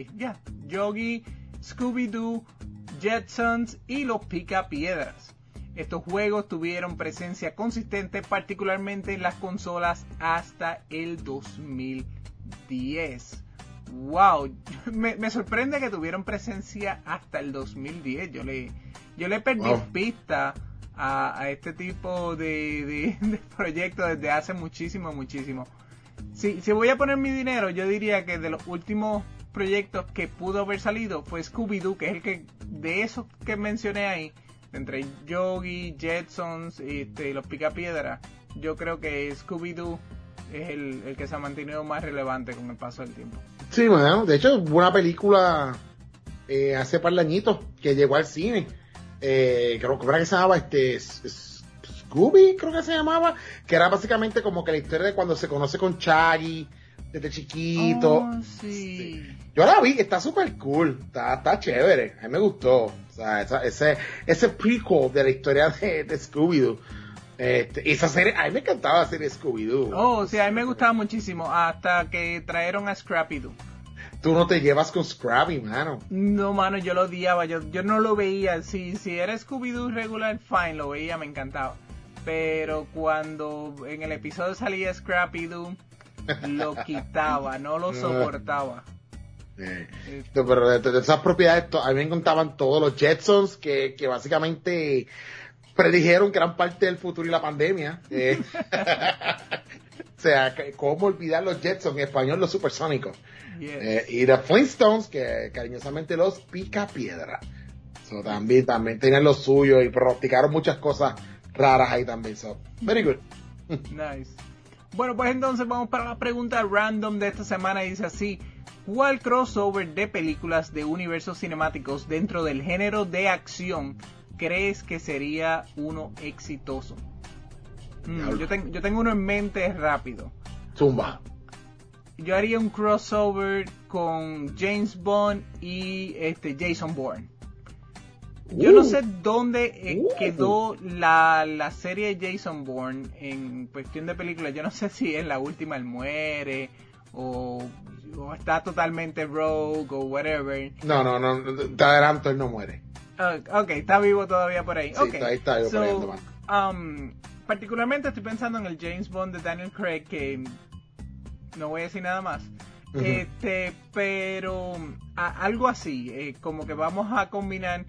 Scooby-Doo, Jetsons y los Picapiedras. Estos juegos tuvieron presencia consistente, particularmente en las consolas, hasta el 2010. ¡Wow! Me sorprende que tuvieron presencia hasta el 2010. Yo le perdí pista a este tipo de proyectos desde hace muchísimo. Si voy a poner mi dinero, yo diría que de los últimos proyectos que pudo haber salido fue Scooby-Doo, que es el que, de esos que mencioné ahí, entre Yogi, Jetsons y los Picapiedras, yo creo que Scooby-Doo es el que se ha mantenido más relevante con el paso del tiempo. Sí, bueno, de hecho hubo una película hace par de añitos que llegó al cine, creo que se llamaba Scooby, creo que se llamaba, que era básicamente como que la historia de cuando se conoce con Shaggy desde chiquito. Sí. Yo la vi, está súper cool, está chévere, a mí me gustó, sea, ese prequel de la historia de Scooby-Doo. Esa serie, a mí me encantaba la serie Scooby-Doo. Oh, sí, a mí me gustaba muchísimo, hasta que trajeron a Scrappy-Doo. Tú no te llevas con Scrappy, mano. No, mano, yo lo odiaba, yo no lo veía. Si era Scooby-Doo regular, fine, lo veía, me encantaba. Pero cuando en el episodio salía Scrappy-Doo, lo quitaba, no lo soportaba. Pero de esas propiedades, a mí me encantaban todos los Jetsons que básicamente predijeron que eran parte del futuro y la pandemia. O sea, ¿cómo olvidar los Jetsons? En español, los supersónicos. Yes. Y los Flintstones, que cariñosamente los Picapiedra. So, también tenían lo suyo y practicaron muchas cosas raras ahí también. So, very good. Nice. Bueno, pues entonces vamos para la pregunta random de esta semana. Dice así: ¿cuál crossover de películas de universos cinemáticos dentro del género de acción crees que sería uno exitoso? Yo tengo uno en mente rápido. Zumba. Yo haría un crossover con James Bond y Jason Bourne. Yo no sé dónde quedó la serie de Jason Bourne en cuestión de películas. Yo no sé si en la última él muere o está totalmente rogue o whatever. No, te adelanto, él no muere. Ok, está vivo todavía por ahí. Sí, Okay. está vivo por ahí, ando mal. Particularmente estoy pensando en el James Bond de Daniel Craig, que no voy a decir nada más. Uh-huh. Pero algo así, como que vamos a combinar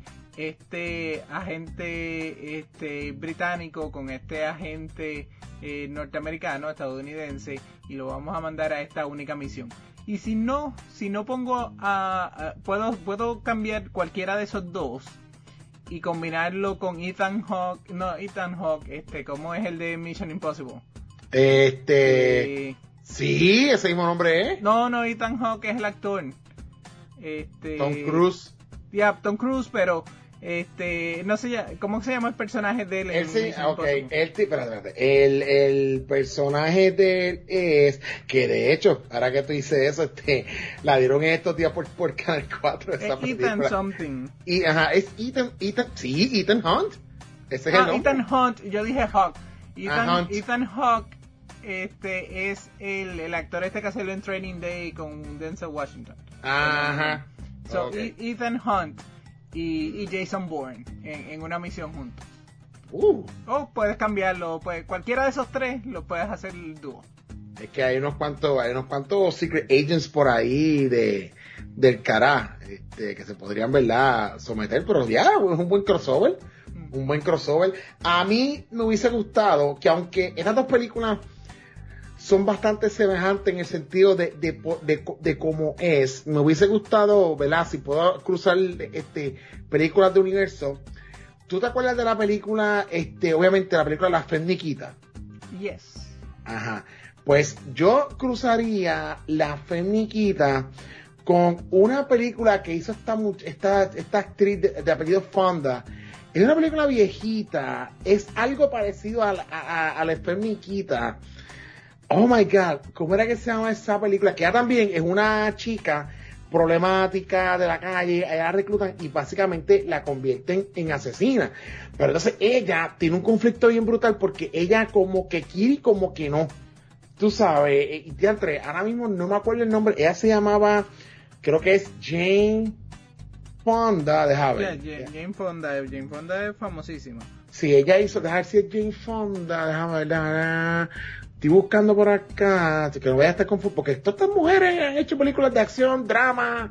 agente británico con agente norteamericano, estadounidense, y lo vamos a mandar a esta única misión. Y si no pongo puedo cambiar cualquiera de esos dos y combinarlo con Ethan Hawke, ¿cómo es el de Mission Impossible? Sí, ese mismo nombre es. No, Ethan Hawke es el actor. Tom Cruise. Tom Cruise, pero no sé, ¿cómo se llama el personaje de él? Espérate. El personaje de él es que, de hecho, ahora que tú dices eso, la dieron estos días por Canal 4. Ethan something. Es Ethan Hunt. Ese es el nombre. Ethan Hunt, yo dije Hawk. Hunt. Ethan Hawke es el actor que hace en Training Day con Denzel Washington. Ajá. So, okay. Ethan Hunt y Jason Bourne en una misión juntos. O puedes cambiarlo, cualquiera de esos tres lo puedes hacer el dúo. Es que hay unos cuantos Secret Agents por ahí del cará, que se podrían, ¿verdad?, someter, pero ya, es un buen crossover. Un buen crossover. A mí me hubiese gustado que, aunque estas dos películas son bastante semejantes en el sentido de cómo es, me hubiese gustado, ¿verdad?, si puedo cruzar películas de universo. ¿Tú te acuerdas de la película, obviamente la película La Fe en Nikita? Yes. Ajá. Pues yo cruzaría La Fe en Nikita con una película que hizo esta actriz de apellido Fonda. Es una película viejita, es algo parecido a La Fe en Nikita. Oh my God, ¿cómo era que se llama esa película? Que ella también es una chica problemática de la calle, ella la reclutan y básicamente la convierten en asesina. Pero entonces ella tiene un conflicto bien brutal porque ella como que quiere y como que no. Tú sabes, y ahora mismo no me acuerdo el nombre, ella se llamaba, creo que es Jane Fonda, déjame ver. Jane Fonda es famosísima. Sí, ella hizo, déjame ver si es Jane Fonda, déjame ver, estoy buscando por acá, que no vaya a estar confuso, porque todas estas mujeres han hecho películas de acción, drama,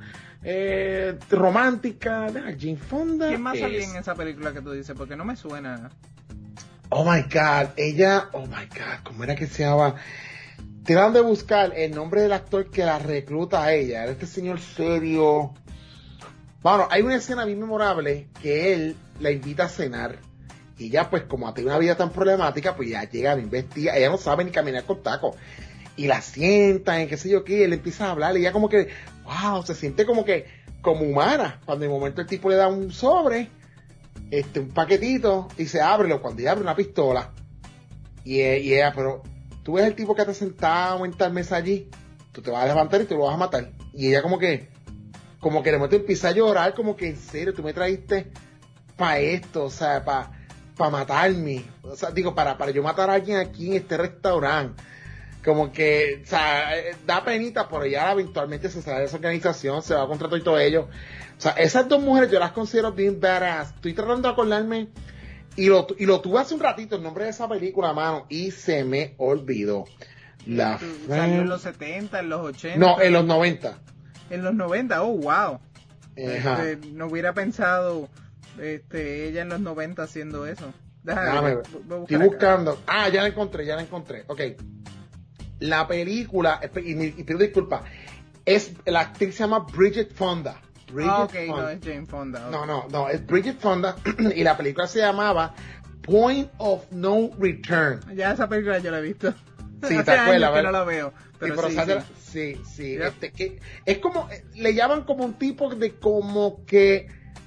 romántica. Jane Fonda. ¿Quién más salía en esa película que tú dices? Porque no me suena. Oh my God, ¿cómo era que se llama? Tratando de buscar el nombre del actor que la recluta a ella, era este señor serio. Bueno, hay una escena bien memorable que él la invita a cenar. Y ella, pues, como tiene una vida tan problemática, pues ya llega, la investiga, ella no sabe ni caminar con tacos. Y la sientan, qué sé yo qué, y él empieza a hablar, y ella como que, wow, se siente como humana. Cuando en el momento el tipo le da un sobre, un paquetito, y se ábrelo, cuando ella abre una pistola. Y ella, pero, tú ves el tipo que te ha sentado en tal mesa allí, tú te vas a levantar y te lo vas a matar. Y ella como que de momento empieza a llorar, como que, en serio, tú me trajiste para esto, o sea, para matarme. O sea, digo, para yo matar a alguien aquí en este restaurante. Como que, o sea, da penita, pero ya eventualmente se sale de esa organización, se va contra todo ellos. O sea, esas dos mujeres yo las considero bien badass. Estoy tratando de acordarme, y lo tuve hace un ratito, el nombre de esa película, mano, y se me olvidó. Salió en los 70, en los 80. No, en los 90. En los 90, oh, wow. Ajá. No hubiera pensado ella en los 90 haciendo eso. Déjame ver. Estoy buscando. Ah, ya la encontré. Ok. La película, y pido disculpas, la actriz se llama Bridget Fonda. Fonda. No es Jane Fonda. Okay. No, es Bridget Fonda, y la película se llamaba Point of No Return. Ya esa película yo la he visto. Sí, te acuerdas, que no la veo. Pero sí. Yep. Que es como, le llaman como un tipo de como que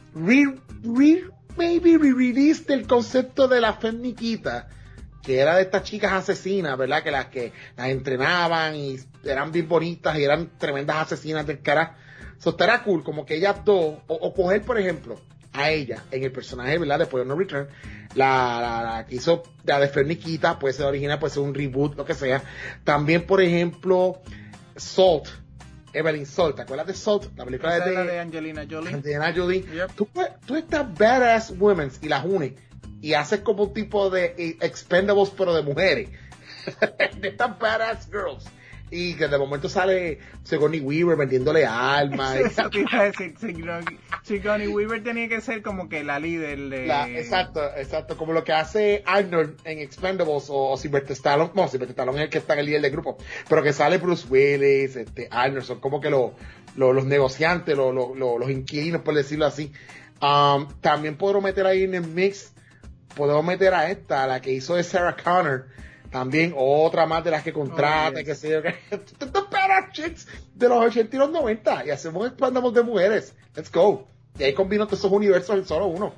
maybe re-release del concepto de la femniquita, que era de estas chicas asesinas, ¿verdad? Que las entrenaban y eran bien bonitas y eran tremendas asesinas del carajo. Eso estará cool, como que ellas dos, o coger, por ejemplo, a ella en el personaje, ¿verdad? Después de No Return, la que hizo la de Ferniquita, puede ser original, puede ser un reboot, lo que sea. También, por ejemplo, Salt, Evelyn Salt, ¿te acuerdas de Salt? La película de Angelina Jolie. Yep. Tú estas badass women y las unes y haces como un tipo de Expendables, pero de mujeres. De estas badass girls. Y que de momento sale Sigourney Weaver vendiéndole almas. Eso te iba a decir, Sigourney Weaver tenía que ser como que la líder de... Exacto, como lo que hace Arnold en Expendables o Sylvester Stallone. No, Sylvester Stallone es el que está en el líder del grupo. Pero que sale Bruce Willis, Arnold, son como que los negociantes, los inquilinos, por decirlo así. También puedo meter ahí en el mix, podemos meter a la que hizo de Sarah Connor. También otra más de las que contrata, que sé yo, que estos chicks de los 80 y los 90, y hacemos Expendables de mujeres. Let's go. Y ahí combino todos esos universos en solo uno.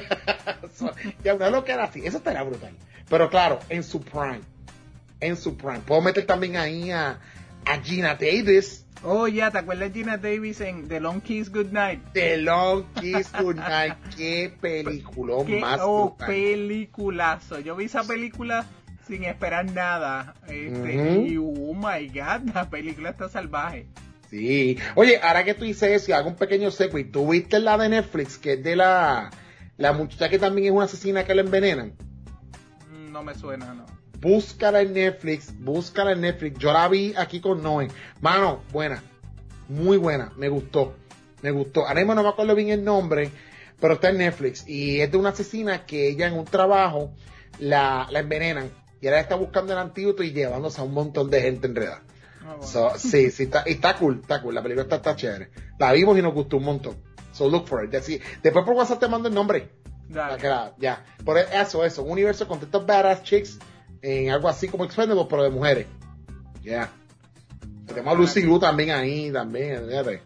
Y aún lo que era así, eso estaría brutal. Pero claro, en su prime. Puedo meter también ahí a Gina Davis. Oh, ya, ¿te acuerdas de Gina Davis en The Long Kiss Goodnight? The Long Kiss Goodnight. Qué peliculón más brutal. Peliculazo. Yo vi esa película sin esperar nada, y oh my god, la película está salvaje. Sí, oye, ahora que tú dices eso y hago un pequeño seco, y tú viste la de Netflix, que es de la muchacha que también es una asesina que la envenenan. No me suena, no. Búscala en Netflix, yo la vi aquí con Noé, mano, buena, muy buena, me gustó, ahora mismo no me acuerdo bien el nombre, pero está en Netflix, y es de una asesina que ella en un trabajo la envenenan, y ahora está buscando el antídoto y llevándose a un montón de gente enredada. Bueno. Sí, está cool, la película está chévere. La vimos y nos gustó un montón. So look for it. Después por WhatsApp te mando el nombre. Dale. Ya. Por eso, un universo con tantas badass chicks, en algo así como Expendables, pero de mujeres. Ya. Tenemos a Lucy Liu también ahí, fíjate.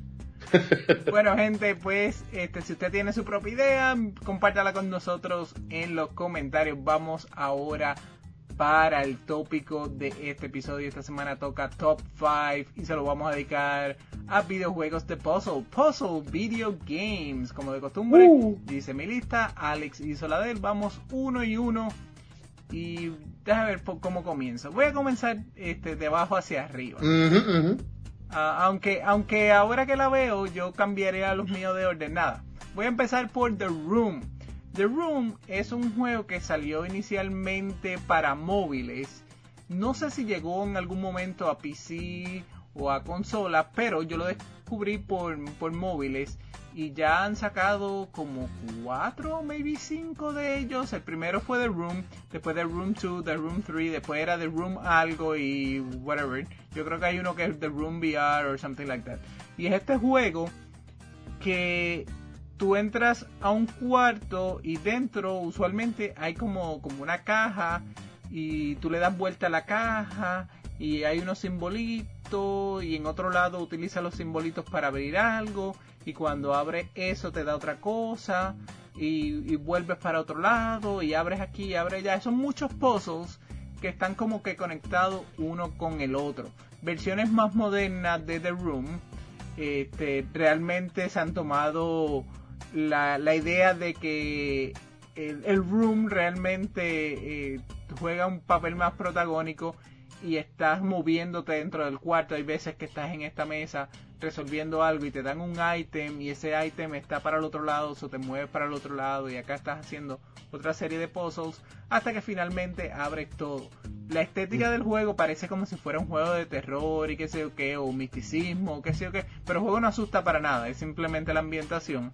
Bueno, gente, pues si usted tiene su propia idea, compártala con nosotros en los comentarios. Vamos ahora para el tópico de este episodio. Esta semana toca Top 5 y se lo vamos a dedicar a videojuegos de puzzle video games, como de costumbre. Dice mi lista, Alex hizo la de él, vamos 1 y 1 y déjame ver cómo comienzo. Voy a comenzar de abajo hacia arriba. Aunque ahora que la veo yo cambiaré a los míos de orden. Nada, voy a empezar por The Room. The Room es un juego que salió inicialmente para móviles. No sé si llegó en algún momento a PC o a consola, pero yo lo descubrí por móviles y ya han sacado como 4, maybe 5 de ellos. El primero fue The Room, después The Room 2, The Room 3, después era The Room algo y whatever. Yo creo que hay uno que es The Room VR or something like that. Y es este juego que tú entras a un cuarto y dentro usualmente hay como una caja y tú le das vuelta a la caja y hay unos simbolitos y en otro lado utiliza los simbolitos para abrir algo y cuando abres eso te da otra cosa y vuelves para otro lado y abres aquí y abres allá. Son muchos puzzles que están como que conectados uno con el otro. Versiones más modernas de The Room realmente se han tomado la idea de que el room realmente juega un papel más protagónico y estás moviéndote dentro del cuarto. Hay veces que estás en esta mesa resolviendo algo y te dan un ítem y ese ítem está para el otro lado, o te mueves para el otro lado y acá estás haciendo otra serie de puzzles hasta que finalmente abres todo. La estética del juego parece como si fuera un juego de terror y qué sé yo qué, o misticismo, qué sé yo qué, pero el juego no asusta para nada, es simplemente la ambientación.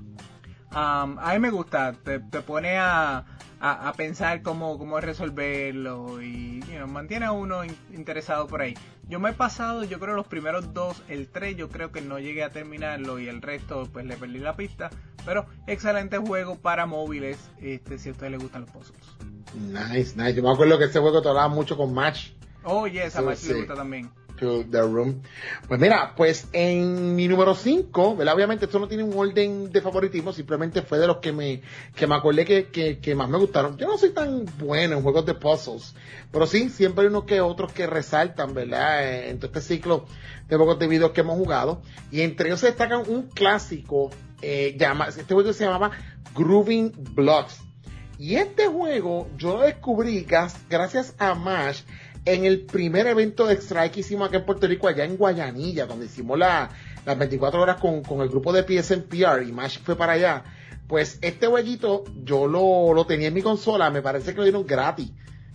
A mí me gusta, te pone a pensar cómo resolverlo y mantiene a uno interesado por ahí. Yo me he pasado, yo creo los primeros 2, el 3 yo creo que no llegué a terminarlo y el resto pues le perdí la pista, pero excelente juego para móviles, si a ustedes les gustan los puzzles. Nice. Yo me acuerdo que ese juego te hablaba mucho con Match. Oh yes, a Match le gusta también. To the Room. Pues mira, pues en mi número 5, ¿verdad? Obviamente esto no tiene un orden de favoritismo, simplemente fue de los que me acordé que más me gustaron. Yo no soy tan bueno en juegos de puzzles, pero sí, siempre hay unos que otros que resaltan, ¿verdad? En todo este ciclo de juegos de videos que hemos jugado, y entre ellos se destacan un clásico, este juego se llamaba Grooving Blocks, y este juego yo lo descubrí gracias a Mash en el primer evento de Strike que hicimos aquí en Puerto Rico, allá en Guayanilla, donde hicimos las 24 horas con el grupo de PSNPR, y Mash fue para allá. Pues este jueguito yo lo tenía en mi consola, me parece que lo dieron gratis,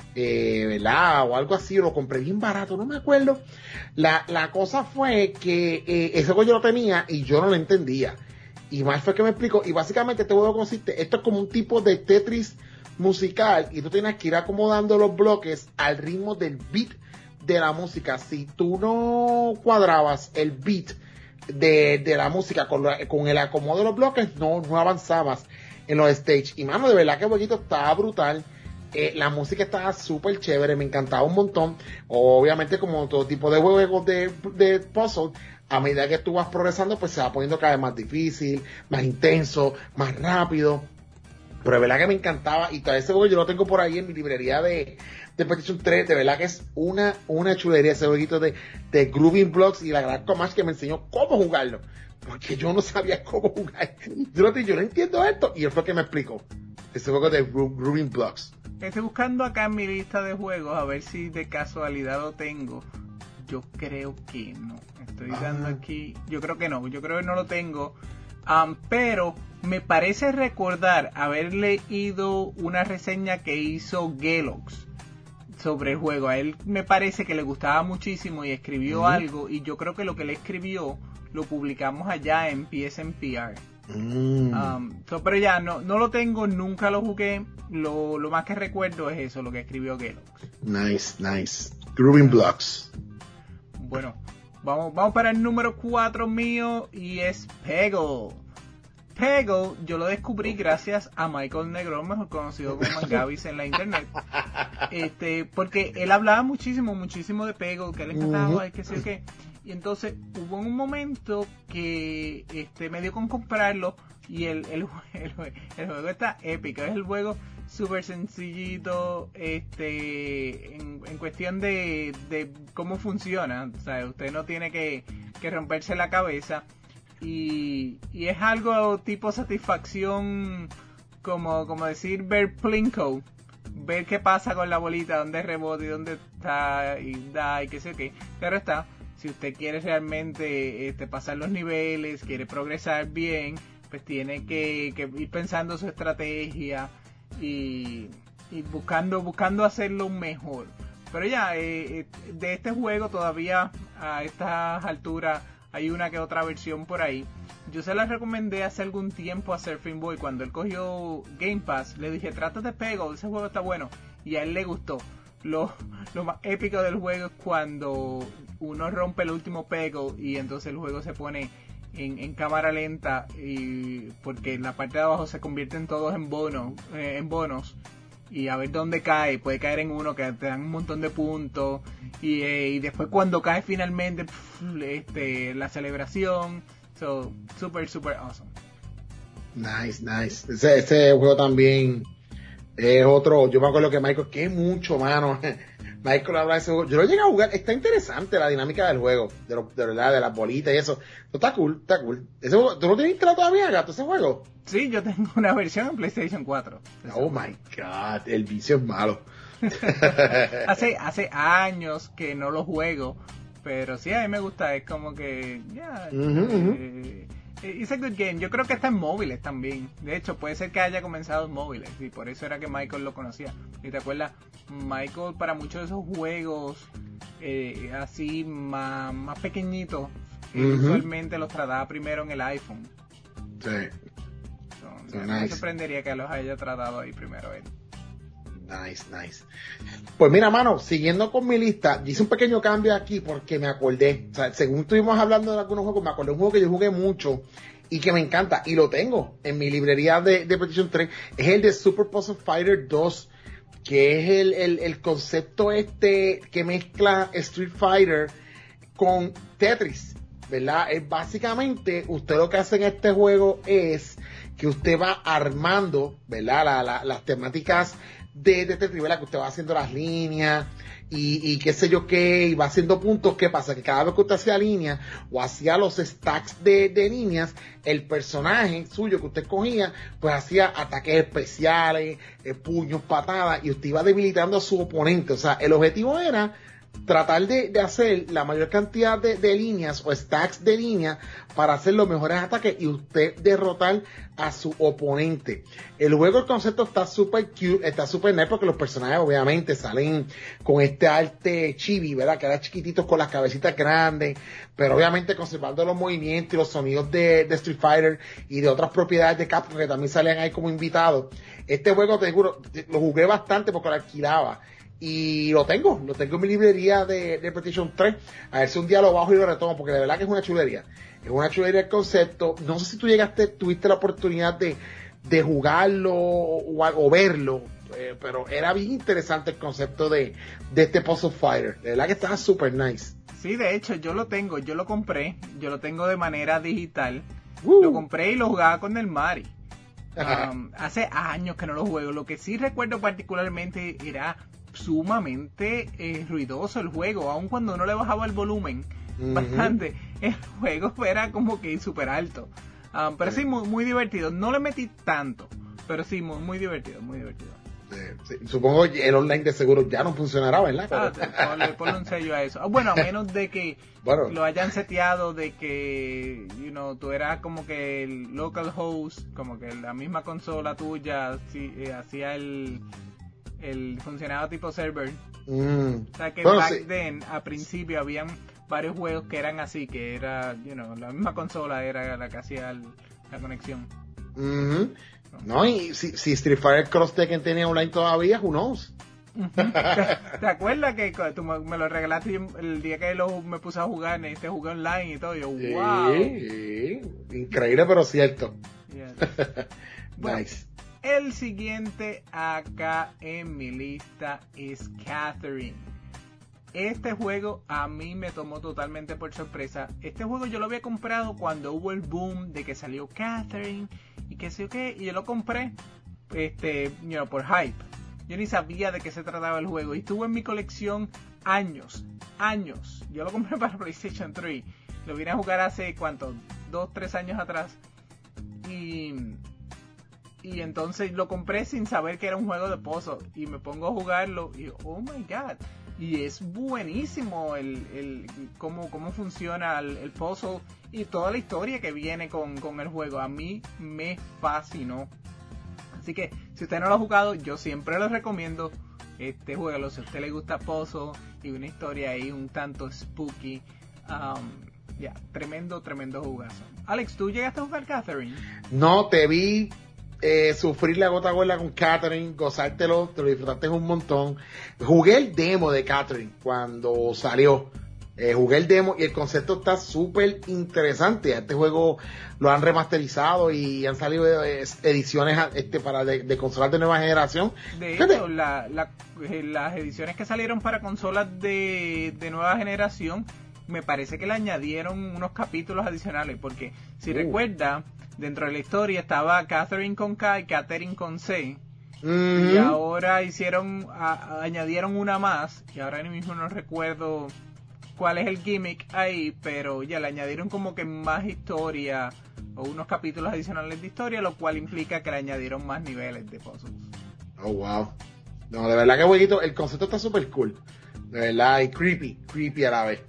¿verdad? O algo así, lo compré bien barato, no me acuerdo. La cosa fue que ese juego yo lo tenía y yo no lo entendía. Y Mash fue que me explicó, y básicamente este juego consiste, esto es como un tipo de Tetris musical, y tú tienes que ir acomodando los bloques al ritmo del beat de la música. Si tú no cuadrabas el beat de la música con el acomodo de los bloques, no avanzabas en los stage. Y mano, de verdad que el jueguito estaba brutal. La música estaba súper chévere, me encantaba un montón. Obviamente, como todo tipo de juegos de puzzle, a medida que tú vas progresando, pues se va poniendo cada vez más difícil, más intenso, más rápido. Pero de verdad que me encantaba, y todavía ese juego yo lo tengo por ahí en mi librería de PlayStation 3, de verdad que es una chulería ese jueguito de Grooving Blocks, y la agradezco más que me enseñó cómo jugarlo, porque yo no sabía cómo jugar. Yo no entiendo esto, y él fue que me explicó ese juego de Grooving Blocks. Estoy buscando acá en mi lista de juegos a ver si de casualidad lo tengo. Yo creo que no. Estoy dando aquí, yo creo que no lo tengo. Pero me parece recordar haber leído una reseña que hizo Gelox sobre el juego. A él me parece que le gustaba muchísimo y escribió algo, y yo creo que lo que le escribió lo publicamos allá en PSNPR. Pero ya no lo tengo, nunca lo jugué. Lo más que recuerdo es eso, lo que escribió Gelox. Nice. Grooving Blocks. Bueno, vamos para el número 4 mío, y es Peggle. Peggle yo lo descubrí gracias a Michael Negrón, mejor conocido como Mangavis en la internet, porque él hablaba muchísimo de Peggle, que le encantaba, que sé yo qué, y entonces hubo un momento que me dio con comprarlo, y el juego está épico. Es el juego súper sencillito, en cuestión de cómo funciona. O sea, usted no tiene que romperse la cabeza, y es algo tipo satisfacción, como decir ver Plinko, ver qué pasa con la bolita, dónde rebota y dónde está y da y qué sé qué. Claro está, si usted quiere realmente pasar los niveles, quiere progresar bien, pues tiene que ir pensando su estrategia y buscando hacerlo mejor. Pero ya, de este juego todavía a estas alturas hay una que otra versión por ahí. Yo se la recomendé hace algún tiempo a Surfing Boy cuando él cogió Game Pass. Le dije, trata de Peggle, ese juego está bueno, y a él le gustó. Lo más épico del juego es cuando uno rompe el último Peggle y entonces el juego se pone en cámara lenta, y porque en la parte de abajo se convierten todos en bonos, y a ver dónde cae. Puede caer en uno que te dan un montón de puntos, y después cuando cae finalmente, la celebración. So, super awesome. Nice. Ese juego también Es otro, yo me acuerdo que Michael, que es mucho, mano. Michael habla de ese juego. Yo lo llegué a jugar, está interesante la dinámica del juego, de verdad, de las bolitas y eso. Está cool, está cool. Ese juego, ¿tú no tienes instalado todavía, gato, ese juego? Sí, yo tengo una versión en PlayStation 4. Oh my god, el vicio es malo. hace años que no lo juego, pero sí, a mí me gusta, es como que, it's a good game. Yo creo que está en móviles también. De hecho, puede ser que haya comenzado en móviles y por eso era que Michael lo conocía. Y te acuerdas, Michael para muchos de esos juegos así más pequeñitos, usualmente los trataba primero en el iPhone. Sí. Me sorprendería que los haya tratado ahí primero él. Nice. Pues mira, mano, siguiendo con mi lista, hice un pequeño cambio aquí porque me acordé, o sea, según estuvimos hablando de algunos juegos, me acordé de un juego que yo jugué mucho y que me encanta, y lo tengo en mi librería de PlayStation 3, es el de Super Puzzle Fighter 2, que es el concepto que mezcla Street Fighter con Tetris, ¿verdad? Es básicamente, usted lo que hace en este juego es que usted va armando, ¿verdad? Las temáticas de Tetris, ¿verdad? Que usted va haciendo las líneas y qué sé yo qué, y va haciendo puntos. ¿Qué pasa? Que cada vez que usted hacía líneas o hacía los stacks de líneas, el personaje suyo que usted cogía, pues hacía ataques especiales, puños, patadas, y usted iba debilitando a su oponente. O sea, el objetivo era tratar de hacer la mayor cantidad de líneas o stacks de líneas para hacer los mejores ataques y usted derrotar a su oponente. El juego, el concepto está súper cute, está súper nice porque los personajes obviamente salen con este arte chibi, ¿verdad? Que eran chiquititos con las cabecitas grandes, pero obviamente conservando los movimientos y los sonidos de Street Fighter y de otras propiedades de Capcom que también salían ahí como invitados. Este juego, te juro, lo jugué bastante porque lo alquilaba. Y lo tengo en mi librería de PlayStation 3. A ver si un día lo bajo y lo retomo, porque de verdad que es una chulería. Es una chulería el concepto. No sé si tú tuviste la oportunidad de jugarlo o verlo, pero era bien interesante el concepto de este Puzzle Fighter. De verdad que estaba super nice. Sí, de hecho, yo lo compré, yo lo tengo de manera digital. Lo compré y lo jugaba con el Mari. Hace años que no lo juego. Lo que sí recuerdo particularmente era sumamente ruidoso el juego, aun cuando uno le bajaba el volumen bastante, el juego era como que súper alto, pero sí, muy divertido. No le metí tanto, pero sí, muy divertido. Sí, supongo que el online de seguro ya no funcionará, ¿verdad? Ponle un sello a eso. Bueno, a menos de que lo hayan seteado de que, tú eras como que el local host, como que la misma consola tuya hacía el funcionaba tipo server. O sea que back then, a principio, habían varios juegos que eran así, que era, la misma consola era la que hacía la conexión. No, y si Street Fighter Cross Tekken tenía online todavía, who knows? ¿Te acuerdas que tú me lo regalaste el día que me puse a jugar, jugué online y todo? Yo, wow. Sí, increíble, pero cierto. Yes. Nice. El siguiente acá en mi lista es Catherine. Este juego a mí me tomó totalmente por sorpresa. Este juego yo lo había comprado cuando hubo el boom de que salió Catherine y qué sé yo qué, y yo lo compré por hype. Yo ni sabía de qué se trataba el juego y estuvo en mi colección años. Yo lo compré para PlayStation 3. Lo vine a jugar hace, 2-3 años atrás. Y entonces lo compré sin saber que era un juego de puzzle. Y me pongo a jugarlo y oh my god. Y es buenísimo cómo funciona el puzzle y toda la historia que viene con el juego. A mí me fascinó. Así que si usted no lo ha jugado, yo siempre lo recomiendo. Jueguelo si a usted le gusta puzzle y una historia ahí un tanto spooky. Tremendo jugazo. Alex, ¿tú llegaste a jugar Catherine? No, te vi sufrir la gota gorda con Catherine, gozártelo, te lo disfrutaste un montón. Jugué el demo de Catherine cuando salió. Jugué el demo y el concepto está súper interesante. Este juego lo han remasterizado y han salido ediciones para de consolas de nueva generación. De hecho, las ediciones que salieron para consolas de nueva generación, me parece que le añadieron unos capítulos adicionales, porque si recuerda, dentro de la historia estaba Catherine con K y Catherine con C, Y ahora añadieron una más, y ahora mismo no recuerdo cuál es el gimmick ahí, pero ya le añadieron como que más historia o unos capítulos adicionales de historia, lo cual implica que le añadieron más niveles de puzzles. Oh, wow. No, de verdad que jueguito, el concepto está súper cool. De verdad, y creepy a la vez.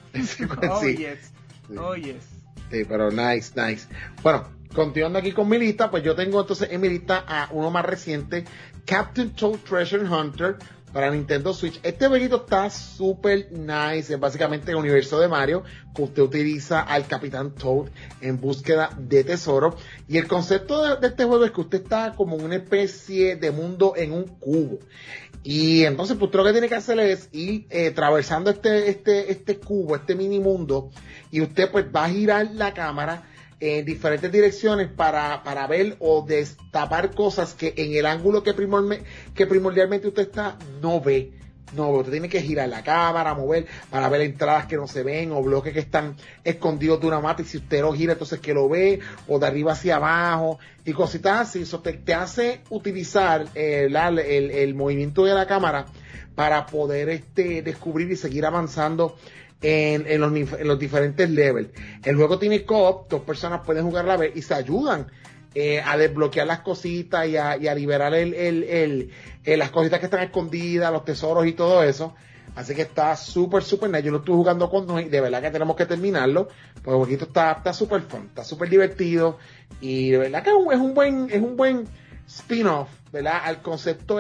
Yes. Oh, yes. Sí, pero nice. Bueno, continuando aquí con mi lista, pues yo tengo entonces en mi lista a uno más reciente, Captain Toad Treasure Hunter para Nintendo Switch. Este jueguito está súper nice, es básicamente el universo de Mario, que usted utiliza al Capitán Toad en búsqueda de tesoro. Y el concepto de este juego es que usted está como en una especie de mundo en un cubo. Y entonces, pues usted lo que tiene que hacer es ir atravesando este cubo, este mini mundo, y usted pues va a girar la cámara en diferentes direcciones para ver o destapar cosas que en el ángulo que primordialmente usted está no ve. Usted tiene que girar la cámara, mover para ver entradas que no se ven o bloques que están escondidos de una mata, y si usted lo gira entonces que lo ve, o de arriba hacia abajo y cositas así. Eso te hace utilizar el movimiento de la cámara para poder descubrir y seguir avanzando en los diferentes levels. El juego tiene co-op, 2 personas pueden jugar a la vez y se ayudan a desbloquear las cositas y a liberar las cositas que están escondidas, los tesoros y todo eso. Así que está súper nice. Yo lo estuve jugando con Noé y de verdad que tenemos que terminarlo, porque el jueguito está súper fun, está súper divertido, y de verdad que es un buen spin-off, ¿verdad? Al concepto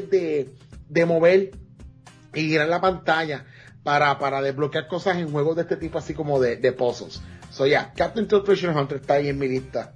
de mover y girar la pantalla para desbloquear cosas en juegos de este tipo, así como de puzzles. So Captain Toad Treasure Hunter está ahí en mi lista.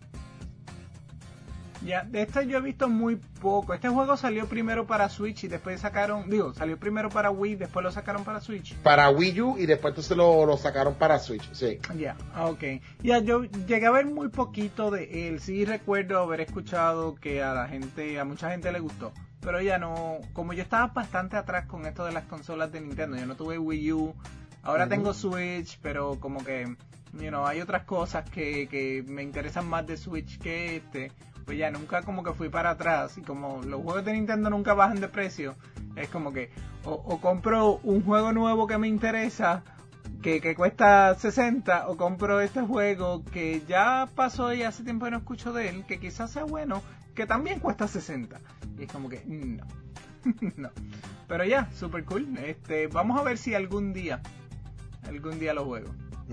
Ya, de este yo he visto muy poco. Este juego salió primero para Switch y después salió primero para Wii, después lo sacaron para Switch. Para Wii U y después entonces lo sacaron para Switch, sí. Ya, ok. Ya, yo llegué a ver muy poquito de él. Sí recuerdo haber escuchado que a mucha gente le gustó. Pero ya no, como yo estaba bastante atrás con esto de las consolas de Nintendo, yo no tuve Wii U, ahora tengo Switch, pero como que, hay otras cosas que me interesan más de Switch que pues ya nunca como que fui para atrás, y como los juegos de Nintendo nunca bajan de precio, es como que o compro un juego nuevo que me interesa, que cuesta 60, o compro este juego que ya pasó y hace tiempo que no escucho de él, que quizás sea bueno, que también cuesta 60. Y es como que, no. No. Pero ya, super cool. Vamos a ver si algún día lo juego.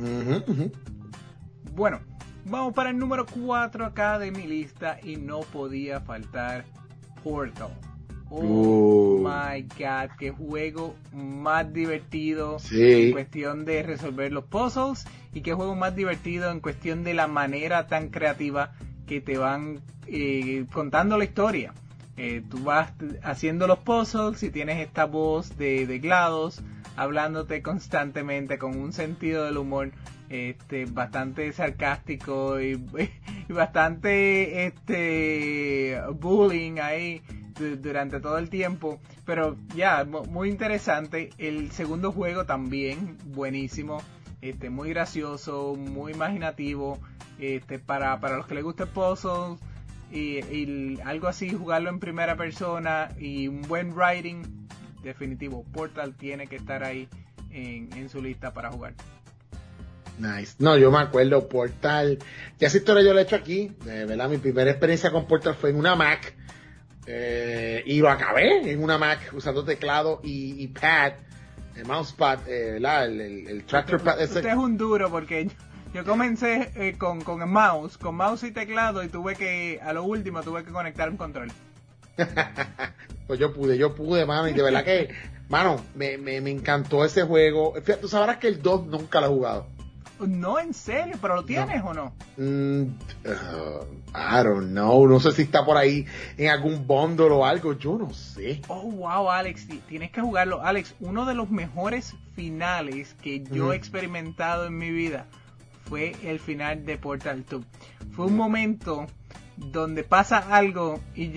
Bueno, vamos para el número 4 acá de mi lista, y no podía faltar Portal. Oh my god, qué juego más divertido en cuestión de resolver los puzzles, y qué juego más divertido en cuestión de la manera tan creativa que te van contando la historia. Tú vas haciendo los puzzles y tienes esta voz de GLaDOS hablándote constantemente con un sentido del humor bastante sarcástico y bastante bullying ahí durante todo el tiempo, pero muy interesante. El segundo juego también buenísimo, muy gracioso, muy imaginativo, para los que les gusta el puzzle y algo así, jugarlo en primera persona y un buen writing, definitivo. Portal tiene que estar ahí en su lista para jugar. Nice. No, yo me acuerdo, Portal, ya esa historia yo la he hecho aquí, ¿verdad? Mi primera experiencia con Portal fue en una Mac, y lo acabé en una Mac usando teclado y pad, el mousepad, ¿verdad? El tractor pad. Usted es un duro, porque yo comencé con el mouse, con mouse y teclado, y a lo último tuve que conectar un control. Pues yo pude, mano, y de verdad que, mano, me encantó ese juego. Fíjate, tú sabrás que el 2 nunca lo he jugado. No, en serio, pero ¿lo tienes o no? I don't know, no sé si está por ahí en algún bundle o algo, yo no sé. Oh, wow, Alex, tienes que jugarlo. Alex, uno de los mejores finales que yo he experimentado en mi vida fue el final de Portal 2. Fue un momento donde pasa algo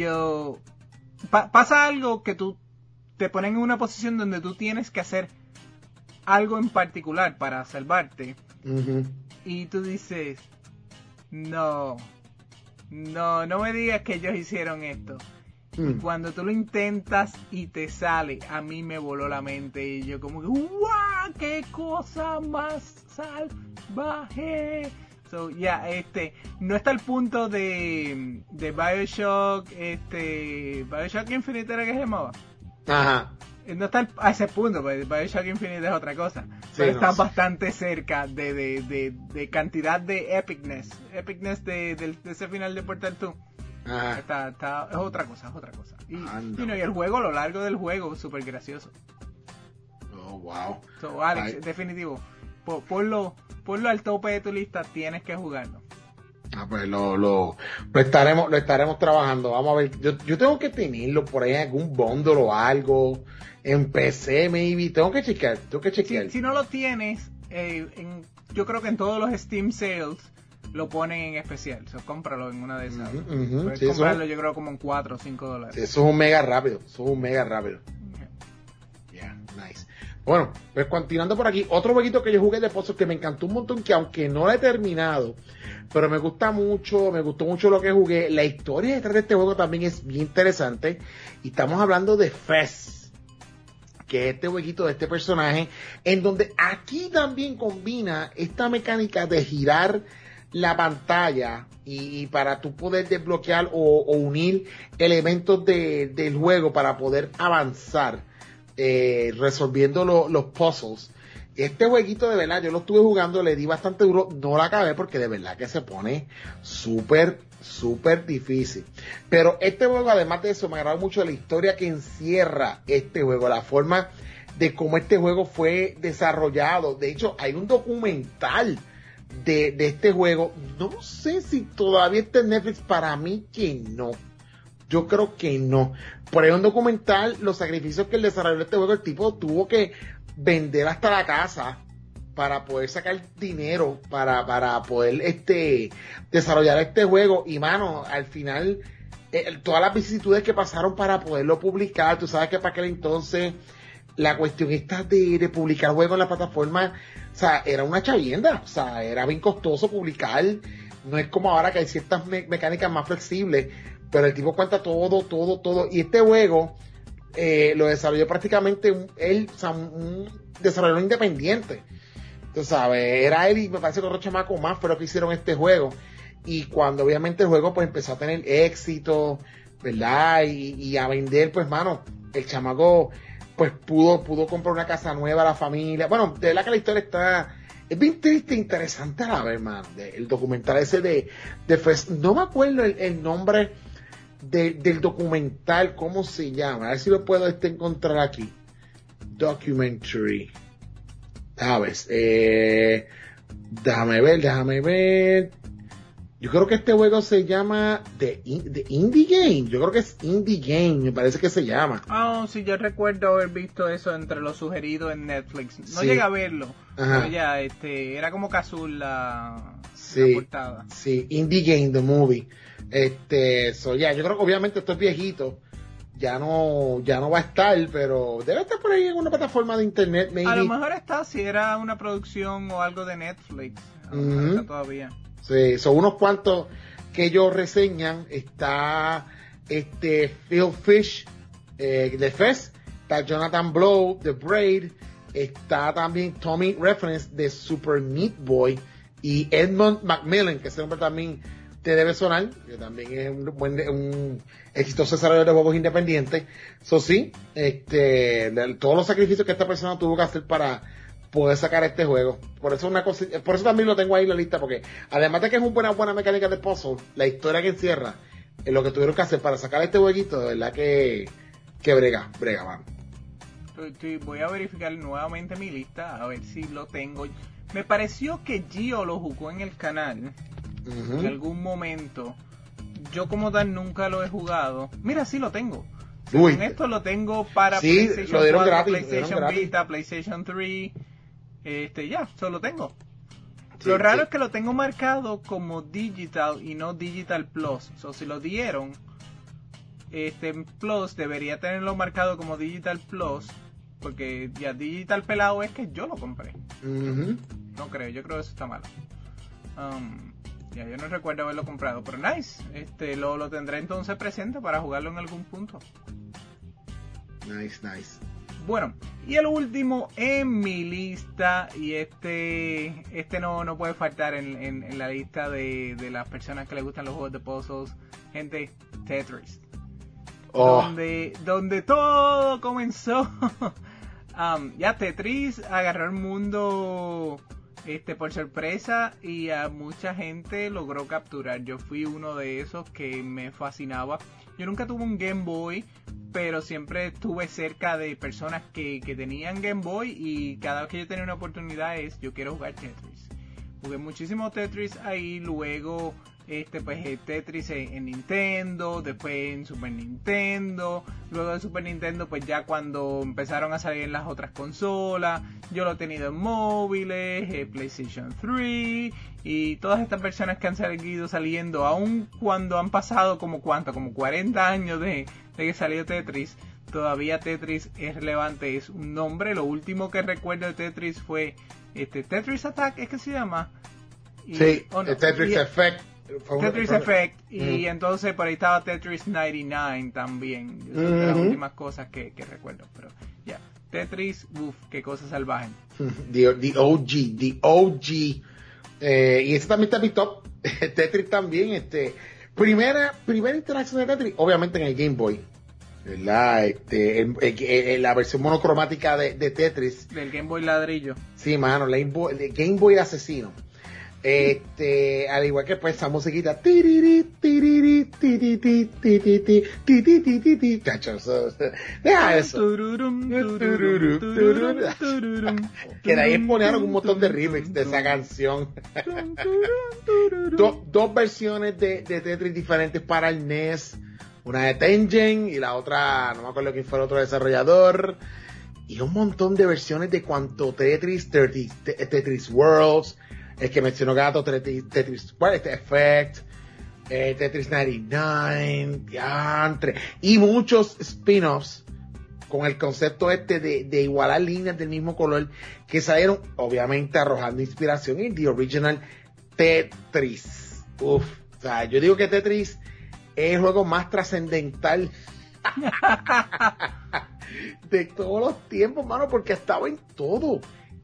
pasa algo que tú te ponen en una posición donde tú tienes que hacer algo en particular para salvarte. Y tú dices, no me digas que ellos hicieron esto. Y cuando tú lo intentas y te sale, a mí me voló la mente y yo como que ¡guau! ¡Qué cosa más salvaje! So, no está al punto de BioShock, BioShock Infinite era que se llamaba. Ajá. No está a ese punto, porque BioShock Infinite es otra cosa. Sí, pero está sí. bastante cerca de cantidad de epicness de ese final de Portal 2. Ajá. Es otra cosa. Y el juego, a lo largo del juego, súper gracioso. Oh, wow. So, Alex, definitivo, ponlo al tope de tu lista, tienes que jugarlo. Pues lo estaremos trabajando. Vamos a ver. Yo tengo que tenerlo por ahí en algún bundle o algo. En PC, maybe. Tengo que chequear. Si no lo tienes, yo creo que en todos los Steam Sales lo ponen en especial. Cómpralo en una de esas. Puedes comprarlo, yo creo, como en $4 o $5. Sí, eso es un mega rápido. Yeah, nice. Bueno, pues continuando por aquí, otro jueguito que yo jugué de puzzle que me encantó un montón, que aunque no lo he terminado, pero me gustó mucho lo que jugué. La historia detrás de este juego también es bien interesante. Y estamos hablando de Fez, que es este jueguito de este personaje, en donde aquí también combina esta mecánica de girar la pantalla y para tú poder desbloquear o unir elementos del juego para poder avanzar. Resolviendo los puzzles. Este jueguito de verdad, yo lo estuve jugando, le di bastante duro, no la acabé porque de verdad que se pone súper difícil. Pero este juego, además de eso, me agradó mucho la historia que encierra este juego, la forma de cómo este juego fue desarrollado. De hecho, hay un documental de este juego. No sé si todavía está en Netflix, para mí que no. Yo creo que no. Por ahí un documental, los sacrificios que el desarrollador de este juego, el tipo tuvo que vender hasta la casa para poder sacar dinero para poder desarrollar este juego. Y mano, al final, todas las vicisitudes que pasaron para poderlo publicar, tú sabes que para aquel entonces la cuestión esta de publicar juegos en la plataforma, o sea, era una chavienda, o sea, era bien costoso publicar. No es como ahora que hay ciertas mecánicas más flexibles. Pero el tipo cuenta todo. Y este juego lo desarrolló prácticamente un desarrollador independiente. Tú sabes, era él y me parece que otro chamaco más fue lo que hicieron este juego. Y cuando obviamente el juego pues empezó a tener éxito, ¿verdad? Y a vender, pues mano, el chamaco pues pudo comprar una casa nueva a la familia. Bueno, de verdad que la historia es bien triste e interesante a la vez, mano. El documental ese de Fez, no me acuerdo el nombre del documental, ¿cómo se llama? A ver si lo puedo encontrar aquí. Documentary. Déjame ver. Yo creo que este juego se llama The Indie Game. Yo creo que es Indie Game, me parece que se llama. Sí, yo recuerdo haber visto eso entre los sugeridos en Netflix. No Sí. llegué a verlo. Ajá. Pero ya, era como casual la portada. Sí, Indie Game, the movie. Yo creo que obviamente esto es viejito. Ya no va a estar, pero debe estar por ahí en una plataforma de internet, maybe. A lo mejor está, si era una producción o algo de Netflix. A lo mejor está todavía. Sí, son unos cuantos que ellos reseñan. Está Phil Fish de Fez, está Jonathan Blow de Braid, está también Tommy Reference de Super Meat Boy y Edmund Macmillan, que ese hombre también te debe sonar, que también es un exitoso desarrollador de juegos independientes. Eso sí, todos los sacrificios que esta persona tuvo que hacer para poder sacar este juego. Por eso también lo tengo ahí en la lista, porque además de que es una buena mecánica de puzzle, la historia que encierra, es lo que tuvieron que hacer para sacar este jueguito, de verdad que brega, man. Voy a verificar nuevamente mi lista, a ver si lo tengo. Me pareció que Gio lo jugó en el canal en algún momento. Yo como tal nunca lo he jugado. Mira, sí lo tengo. Según esto lo tengo para sí, PlayStation lo dieron 4, gratis, PlayStation Vita, PlayStation 3. Solo tengo. Sí, Lo raro sí. es que lo tengo marcado como Digital y no Digital Plus. Si lo dieron Plus, debería tenerlo marcado como Digital Plus, porque ya Digital pelado es que yo lo compré. No creo, yo creo que eso está malo. Ya yo no recuerdo haberlo comprado, pero nice. Lo tendré entonces presente para jugarlo en algún punto. Nice. Bueno, y el último en mi lista, y este no puede faltar en la lista de las personas que les gustan los juegos de puzzles, gente, Tetris. Donde todo comenzó. Ya Tetris agarró el mundo por sorpresa y a mucha gente logró capturar. Yo fui uno de esos que me fascinaba. Yo nunca tuve un Game Boy, pero siempre estuve cerca de personas que tenían Game Boy, y cada vez que yo tenía una oportunidad yo quiero jugar Tetris. Jugué muchísimo Tetris ahí, luego Tetris en Nintendo, después en Super Nintendo, luego de Super Nintendo pues ya cuando empezaron a salir en las otras consolas, yo lo he tenido en móviles, PlayStation 3 y todas estas versiones que han seguido saliendo, aun cuando han pasado como 40 años de que salió Tetris, todavía Tetris es relevante, es un nombre. Lo último que recuerdo de Tetris fue Tetris Attack, ¿es que se llama? Sí, Tetris Effect. Tetris Effect, y entonces por ahí estaba Tetris 99 también. Esas son de las últimas cosas que recuerdo, pero ya, Tetris, qué cosa salvaje. The OG. Y ese también está en mi top. Tetris también, primera interacción de Tetris, obviamente en el Game Boy, ¿verdad? La versión monocromática de Tetris. Del Game Boy ladrillo. Sí, mano, el Game Boy asesino. Al igual que pues esa musiquita deja eso que de ahí ponieron un montón de remix de esa canción. Dos versiones de Tetris diferentes para el NES, una de Tengen y la otra no me acuerdo quién fue el otro desarrollador, y un montón de versiones de cuanto Tetris Worlds, el que mencionó Gato, Tetris Effect, Tetris 99, diantre, y muchos spin-offs con el concepto de igualar líneas del mismo color que salieron, obviamente arrojando inspiración en The Original Tetris. O sea, yo digo que Tetris es el juego más trascendental de todos los tiempos, mano, porque estaba en todo.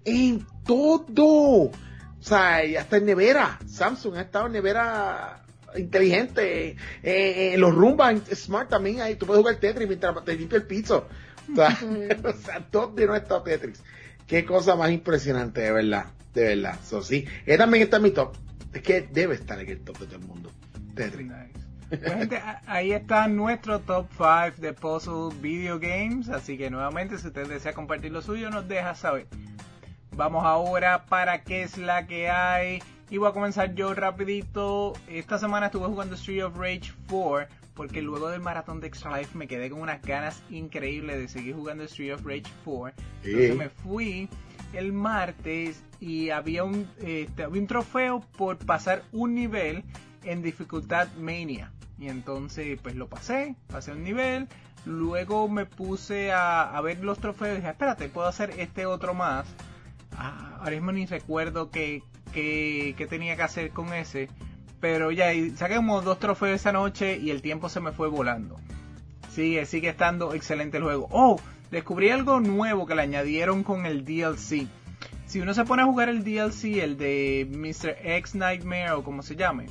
O sea, hasta en nevera. Samsung ha estado en nevera inteligente. Los Roomba Smart también. Ahí tú puedes jugar Tetris mientras te limpia el piso. O sea, ¿dónde no ha estado Tetris? Qué cosa más impresionante, de verdad. So, sí, él también está en mi top. Es que debe estar en el top de todo el mundo. Tetris. Nice. Pues, gente, ahí está nuestro top 5 de puzzle video games. Así que nuevamente, si usted desea compartir lo suyo, nos deja saber. Vamos ahora para qué es la que hay. Y voy a comenzar yo rapidito. Esta semana estuve jugando Street of Rage 4, porque luego del maratón de Extra Life me quedé con unas ganas increíbles de seguir jugando Street of Rage 4. Entonces me fui el martes y había un trofeo por pasar un nivel en dificultad Mania. Y entonces pues lo pasé un nivel. Luego me puse a ver los trofeos y dije, espérate, puedo hacer este otro más. Ahora mismo ni recuerdo qué tenía que hacer con ese, pero ya saqué como 2 trofeos esa noche y el tiempo se me fue volando. Sigue estando excelente el juego. Descubrí algo nuevo que le añadieron con el DLC. Si uno se pone a jugar el DLC, el de Mr. X Nightmare o como se llame,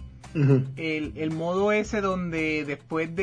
el modo ese donde después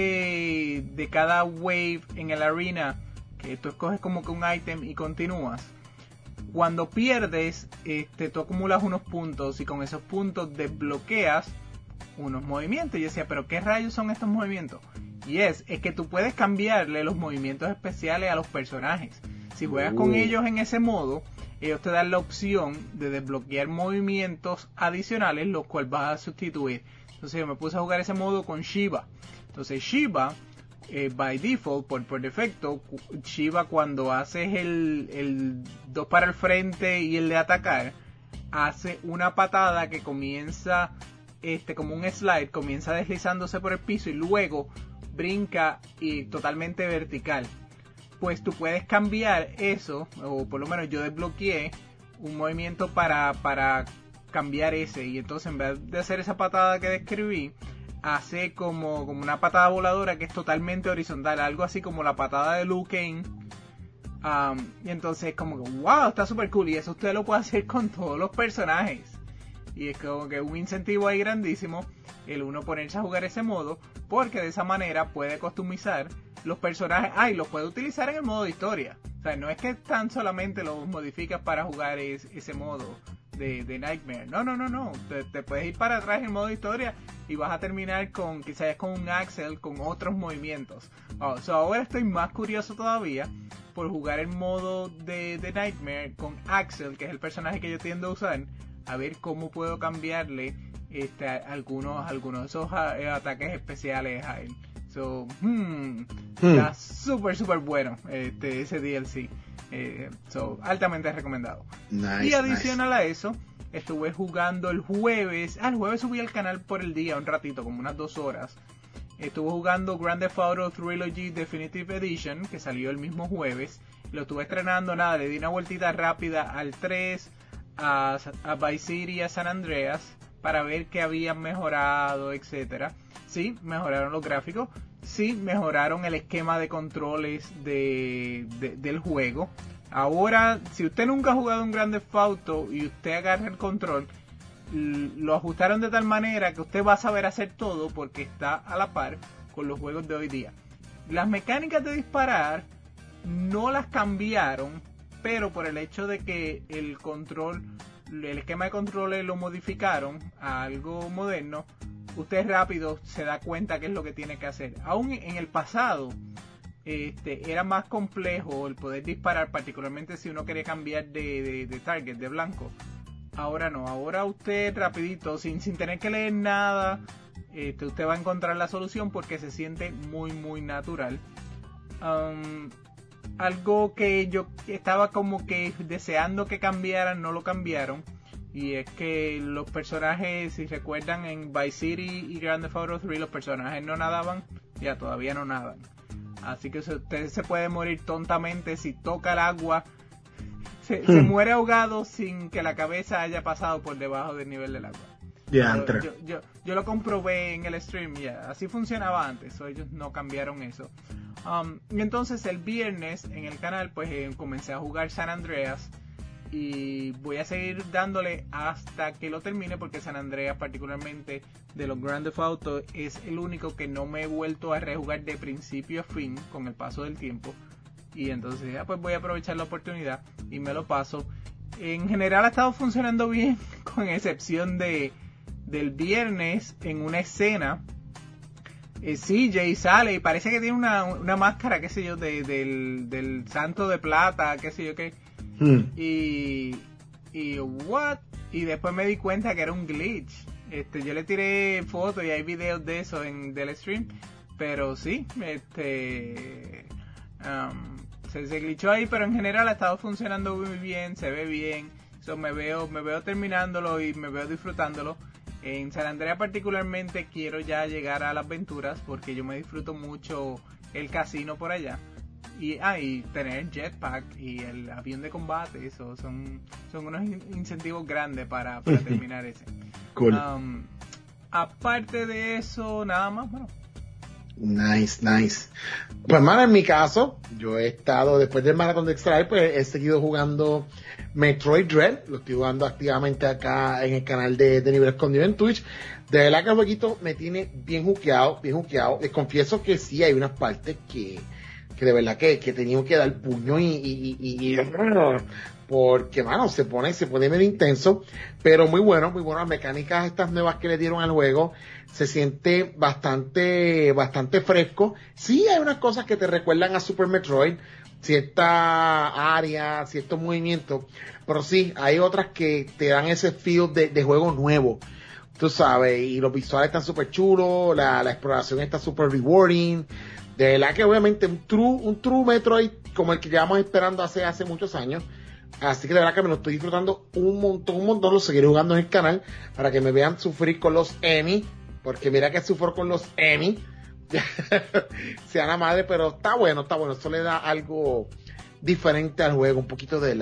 de cada wave en el arena, que tú escoges como que un ítem y continúas, cuando pierdes, tú acumulas unos puntos y con esos puntos desbloqueas unos movimientos. Y yo decía, ¿pero qué rayos son estos movimientos? Y es que tú puedes cambiarle los movimientos especiales a los personajes. Si juegas con ellos en ese modo, ellos te dan la opción de desbloquear movimientos adicionales, los cuales vas a sustituir. Entonces yo me puse a jugar ese modo con Shiva. Entonces Shiva, by default, por defecto, Shiva cuando haces el 2 para el frente y el de atacar, hace una patada que comienza como un slide, comienza deslizándose por el piso y luego brinca y totalmente vertical. Pues tú puedes cambiar eso, o por lo menos yo desbloqueé un movimiento para cambiar ese, y entonces en vez de hacer esa patada que describí, hace como una patada voladora que es totalmente horizontal, algo así como la patada de Liu Kang. Y entonces como que wow, está super cool, y eso usted lo puede hacer con todos los personajes, y es como que un incentivo ahí grandísimo el uno ponerse a jugar ese modo, porque de esa manera puede customizar los personajes, y los puede utilizar en el modo de historia. O sea, no es que tan solamente los modificas para jugar ese modo de Nightmare. No. Te puedes ir para atrás en el modo de historia y vas a terminar con quizás con un Axel con otros movimientos. Ahora estoy más curioso todavía por jugar el modo de Nightmare con Axel, que es el personaje que yo tiendo a usar, a ver cómo puedo cambiarle algunos de esos ataques especiales a él. Está súper bueno ese DLC. Altamente recomendado. Nice, y adicional a eso, estuve jugando el jueves. El jueves subí al canal por el día un ratito, como unas 2 horas. Estuve jugando Grand Theft Auto Trilogy Definitive Edition, que salió el mismo jueves. Lo estuve estrenando, le di una vueltita rápida al 3, a Vice City, a San Andreas, para ver qué habían mejorado, etcétera. Sí, mejoraron los gráficos. Sí, mejoraron el esquema de controles del juego. Ahora, si usted nunca ha jugado un Grand Theft Auto y usted agarra el control, lo ajustaron de tal manera que usted va a saber hacer todo, porque está a la par con los juegos de hoy día. Las mecánicas de disparar no las cambiaron, pero por el hecho de que el esquema de controles lo modificaron a algo moderno, usted rápido se da cuenta qué es lo que tiene que hacer. Aún en el pasado era más complejo el poder disparar, particularmente si uno quería cambiar de target, de blanco. Ahora no, ahora usted rapidito, sin tener que leer nada, usted va a encontrar la solución, porque se siente muy natural. Algo que yo estaba como que deseando que cambiaran, no lo cambiaron. Y es que los personajes, si recuerdan, en Vice City y Grand Theft Auto 3 los personajes no nadaban, ya todavía no nadan. Así que usted se puede morir tontamente si toca el agua. Se muere ahogado sin que la cabeza haya pasado por debajo del nivel del agua. Yo lo comprobé en el stream, así funcionaba antes, ellos no cambiaron eso. Y entonces el viernes en el canal pues comencé a jugar San Andreas, y voy a seguir dándole hasta que lo termine, porque San Andreas, particularmente de los Grand Theft Auto, es el único que no me he vuelto a rejugar de principio a fin con el paso del tiempo, y entonces pues voy a aprovechar la oportunidad y me lo paso. En general ha estado funcionando bien, con excepción del viernes. En una escena CJ sale y parece que tiene una máscara, qué sé yo, del santo de plata, qué sé yo qué. Y what? Y después me di cuenta que era un glitch. Yo le tiré fotos y hay videos de eso del stream, pero sí, se glitchó ahí, pero en general ha estado funcionando muy bien, se ve bien. Me veo terminándolo y me veo disfrutándolo. En San Andreas particularmente quiero ya llegar a las aventuras, porque yo me disfruto mucho el casino por allá. Y tener jetpack y el avión de combate, eso son unos incentivos grandes para terminar ese. Cool. Aparte de eso, nada más, bueno. Nice. Pues, mano, en mi caso, yo he estado, después del maratón de Extra Life, pues he seguido jugando Metroid Dread. Lo estoy jugando activamente acá en el canal de Nivel Escondido en Twitch. De verdad que el jueguito me tiene bien jukeado. Les confieso que sí, hay unas partes que de verdad que teníamos que dar puño y porque, mano, se pone medio intenso, pero muy bueno, las mecánicas estas nuevas que le dieron al juego, se siente bastante fresco. Sí, hay unas cosas que te recuerdan a Super Metroid, cierta área, ciertos movimientos, pero sí, hay otras que te dan ese feel de juego nuevo, tú sabes, y los visuales están súper chulos, la exploración está súper rewarding. De verdad que obviamente un true Metroid como el que llevamos esperando hace muchos años. Así que de verdad que me lo estoy disfrutando un montón. Lo seguiré jugando en el canal para que me vean sufrir con los Emmy. Porque mira que sufro con los Emmy. Sea la madre, pero está bueno. Eso le da algo diferente al juego, un poquito de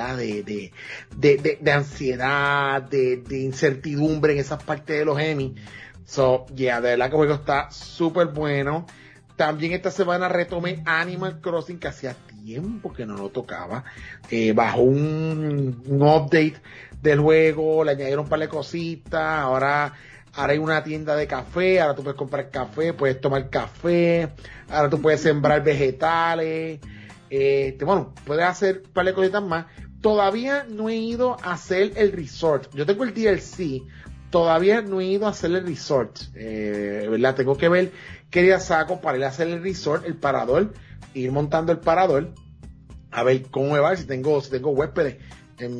ansiedad, de incertidumbre en esas partes de los Emmy. So, yeah, de verdad que el juego está súper bueno. También esta semana retomé Animal Crossing, que hacía tiempo que no lo tocaba. Bajó un update del juego, le añadieron un par de cositas, ahora hay una tienda de café, ahora tú puedes comprar café, puedes tomar café, ahora tú puedes sembrar vegetales, bueno, puedes hacer un par de cositas más. Todavía no he ido a hacer el resort, yo tengo el DLC, todavía no he ido a hacer el resort, ¿verdad? Tengo que ver qué día saco para ir a hacer el resort, el parador, ir montando el parador, a ver cómo me va, si tengo huéspedes en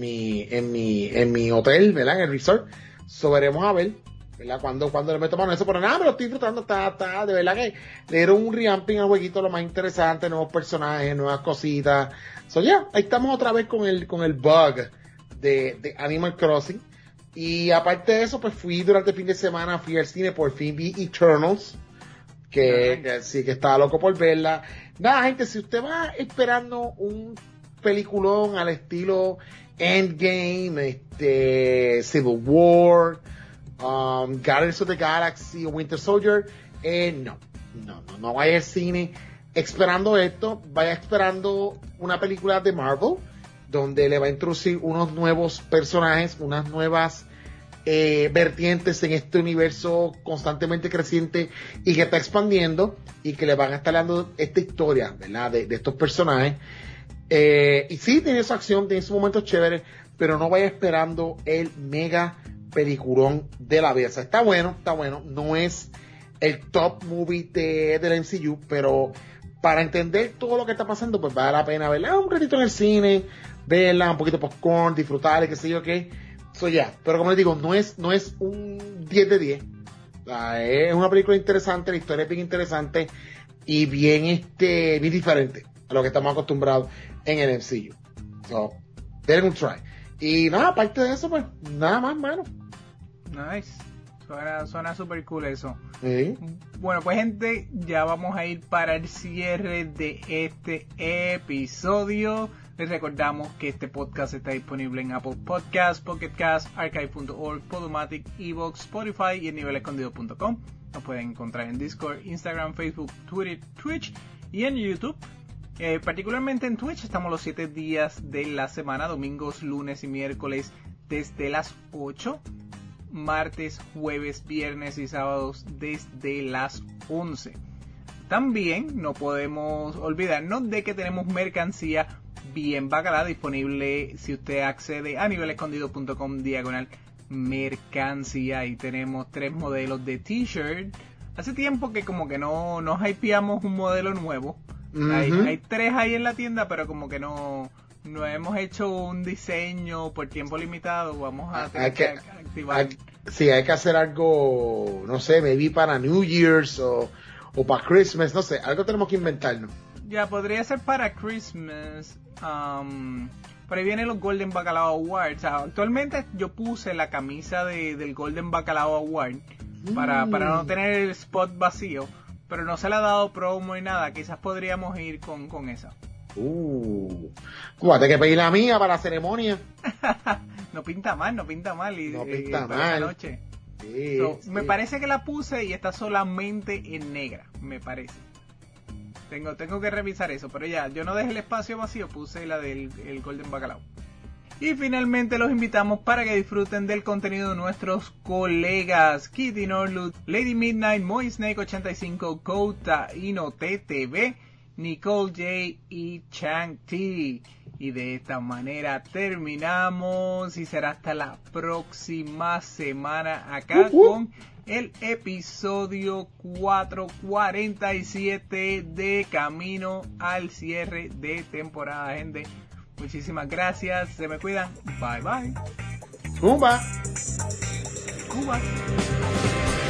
mi hotel, ¿verdad? En el resort. So, veremos a ver, ¿verdad? Cuando le meto mano a eso, pero nada, me lo estoy disfrutando, de verdad que le dieron un revamping al jueguito, lo más interesante, nuevos personajes, nuevas cositas. So, ya, ahí estamos otra vez con el bug de Animal Crossing. Y aparte de eso, pues durante el fin de semana, fui al cine, por fin vi Eternals, que sí, que estaba loco por verla. Nada, gente, si usted va esperando un peliculón al estilo Endgame, Civil War, Guardians of the Galaxy o Winter Soldier, no vaya al cine esperando esto, vaya esperando una película de Marvel, donde le va a introducir unos nuevos personajes, unas nuevas vertientes en este universo constantemente creciente y que está expandiendo, y que le van a estar dando esta historia, ¿verdad? De estos personajes. Y sí, tiene su acción, tiene sus momentos chéveres, pero no vaya esperando el mega peliculón de la vida. O sea, está bueno, no es el top movie del MCU, pero para entender todo lo que está pasando, pues vale la pena verla un ratito en el cine, verla, un poquito de popcorn, disfrutar, qué sé yo qué. So, ya, pero como les digo, no es un 10 de 10. Es una película interesante, la historia es bien interesante y bien diferente a lo que estamos acostumbrados en el MCU. So, denle un try. Y nada, aparte de eso, pues, nada más, mano. Nice. Suena super cool eso. Sí. Bueno, pues gente, ya vamos a ir para el cierre de este episodio. Les recordamos que este podcast está disponible en Apple Podcasts, Pocket Cast, Archive.org, Podomatic, Evox, Spotify y en nivelescondido.com. Nos pueden encontrar en Discord, Instagram, Facebook, Twitter, Twitch y en YouTube. Particularmente en Twitch estamos los 7 días de la semana, domingos, lunes y miércoles desde las 8, martes, jueves, viernes y sábados desde las 11. También no podemos olvidarnos de que tenemos mercancía bien bacala disponible si usted accede a nivelescondido.com/mercancía. y tenemos 3 modelos de t-shirt. Hace tiempo que como que no nos hypeamos un modelo nuevo. Uh-huh. Hay 3 ahí en la tienda, pero como que no hemos hecho un diseño por tiempo limitado. Vamos a tener que activar. Sí, hay que hacer algo, no sé, maybe para New Year's o para Christmas, no sé, algo tenemos que inventarnos. Ya, podría ser para Christmas. Por ahí vienen los Golden Bacalao Awards. Actualmente yo puse la camisa del Golden Bacalao Award para no tener el spot vacío, pero no se le ha dado promo ni nada. Quizás podríamos ir con esa. Hay que pedir la mía para la ceremonia. No pinta mal. Y pinta para mal. la noche. Sí. Me parece que la puse y está solamente en negra, me parece. Tengo que revisar eso, pero ya, yo no dejé el espacio vacío, puse la del Golden Bacalao. Y finalmente los invitamos para que disfruten del contenido de nuestros colegas Kitty Norwood, Lady Midnight, Moy Snake 85, Kouta, Ino TTV, Nicole J y Chang T. Y de esta manera terminamos y será hasta la próxima semana acá con el episodio 447 de Camino al cierre de temporada, gente. Muchísimas gracias, se me cuidan, bye bye. Cuba. Cuba.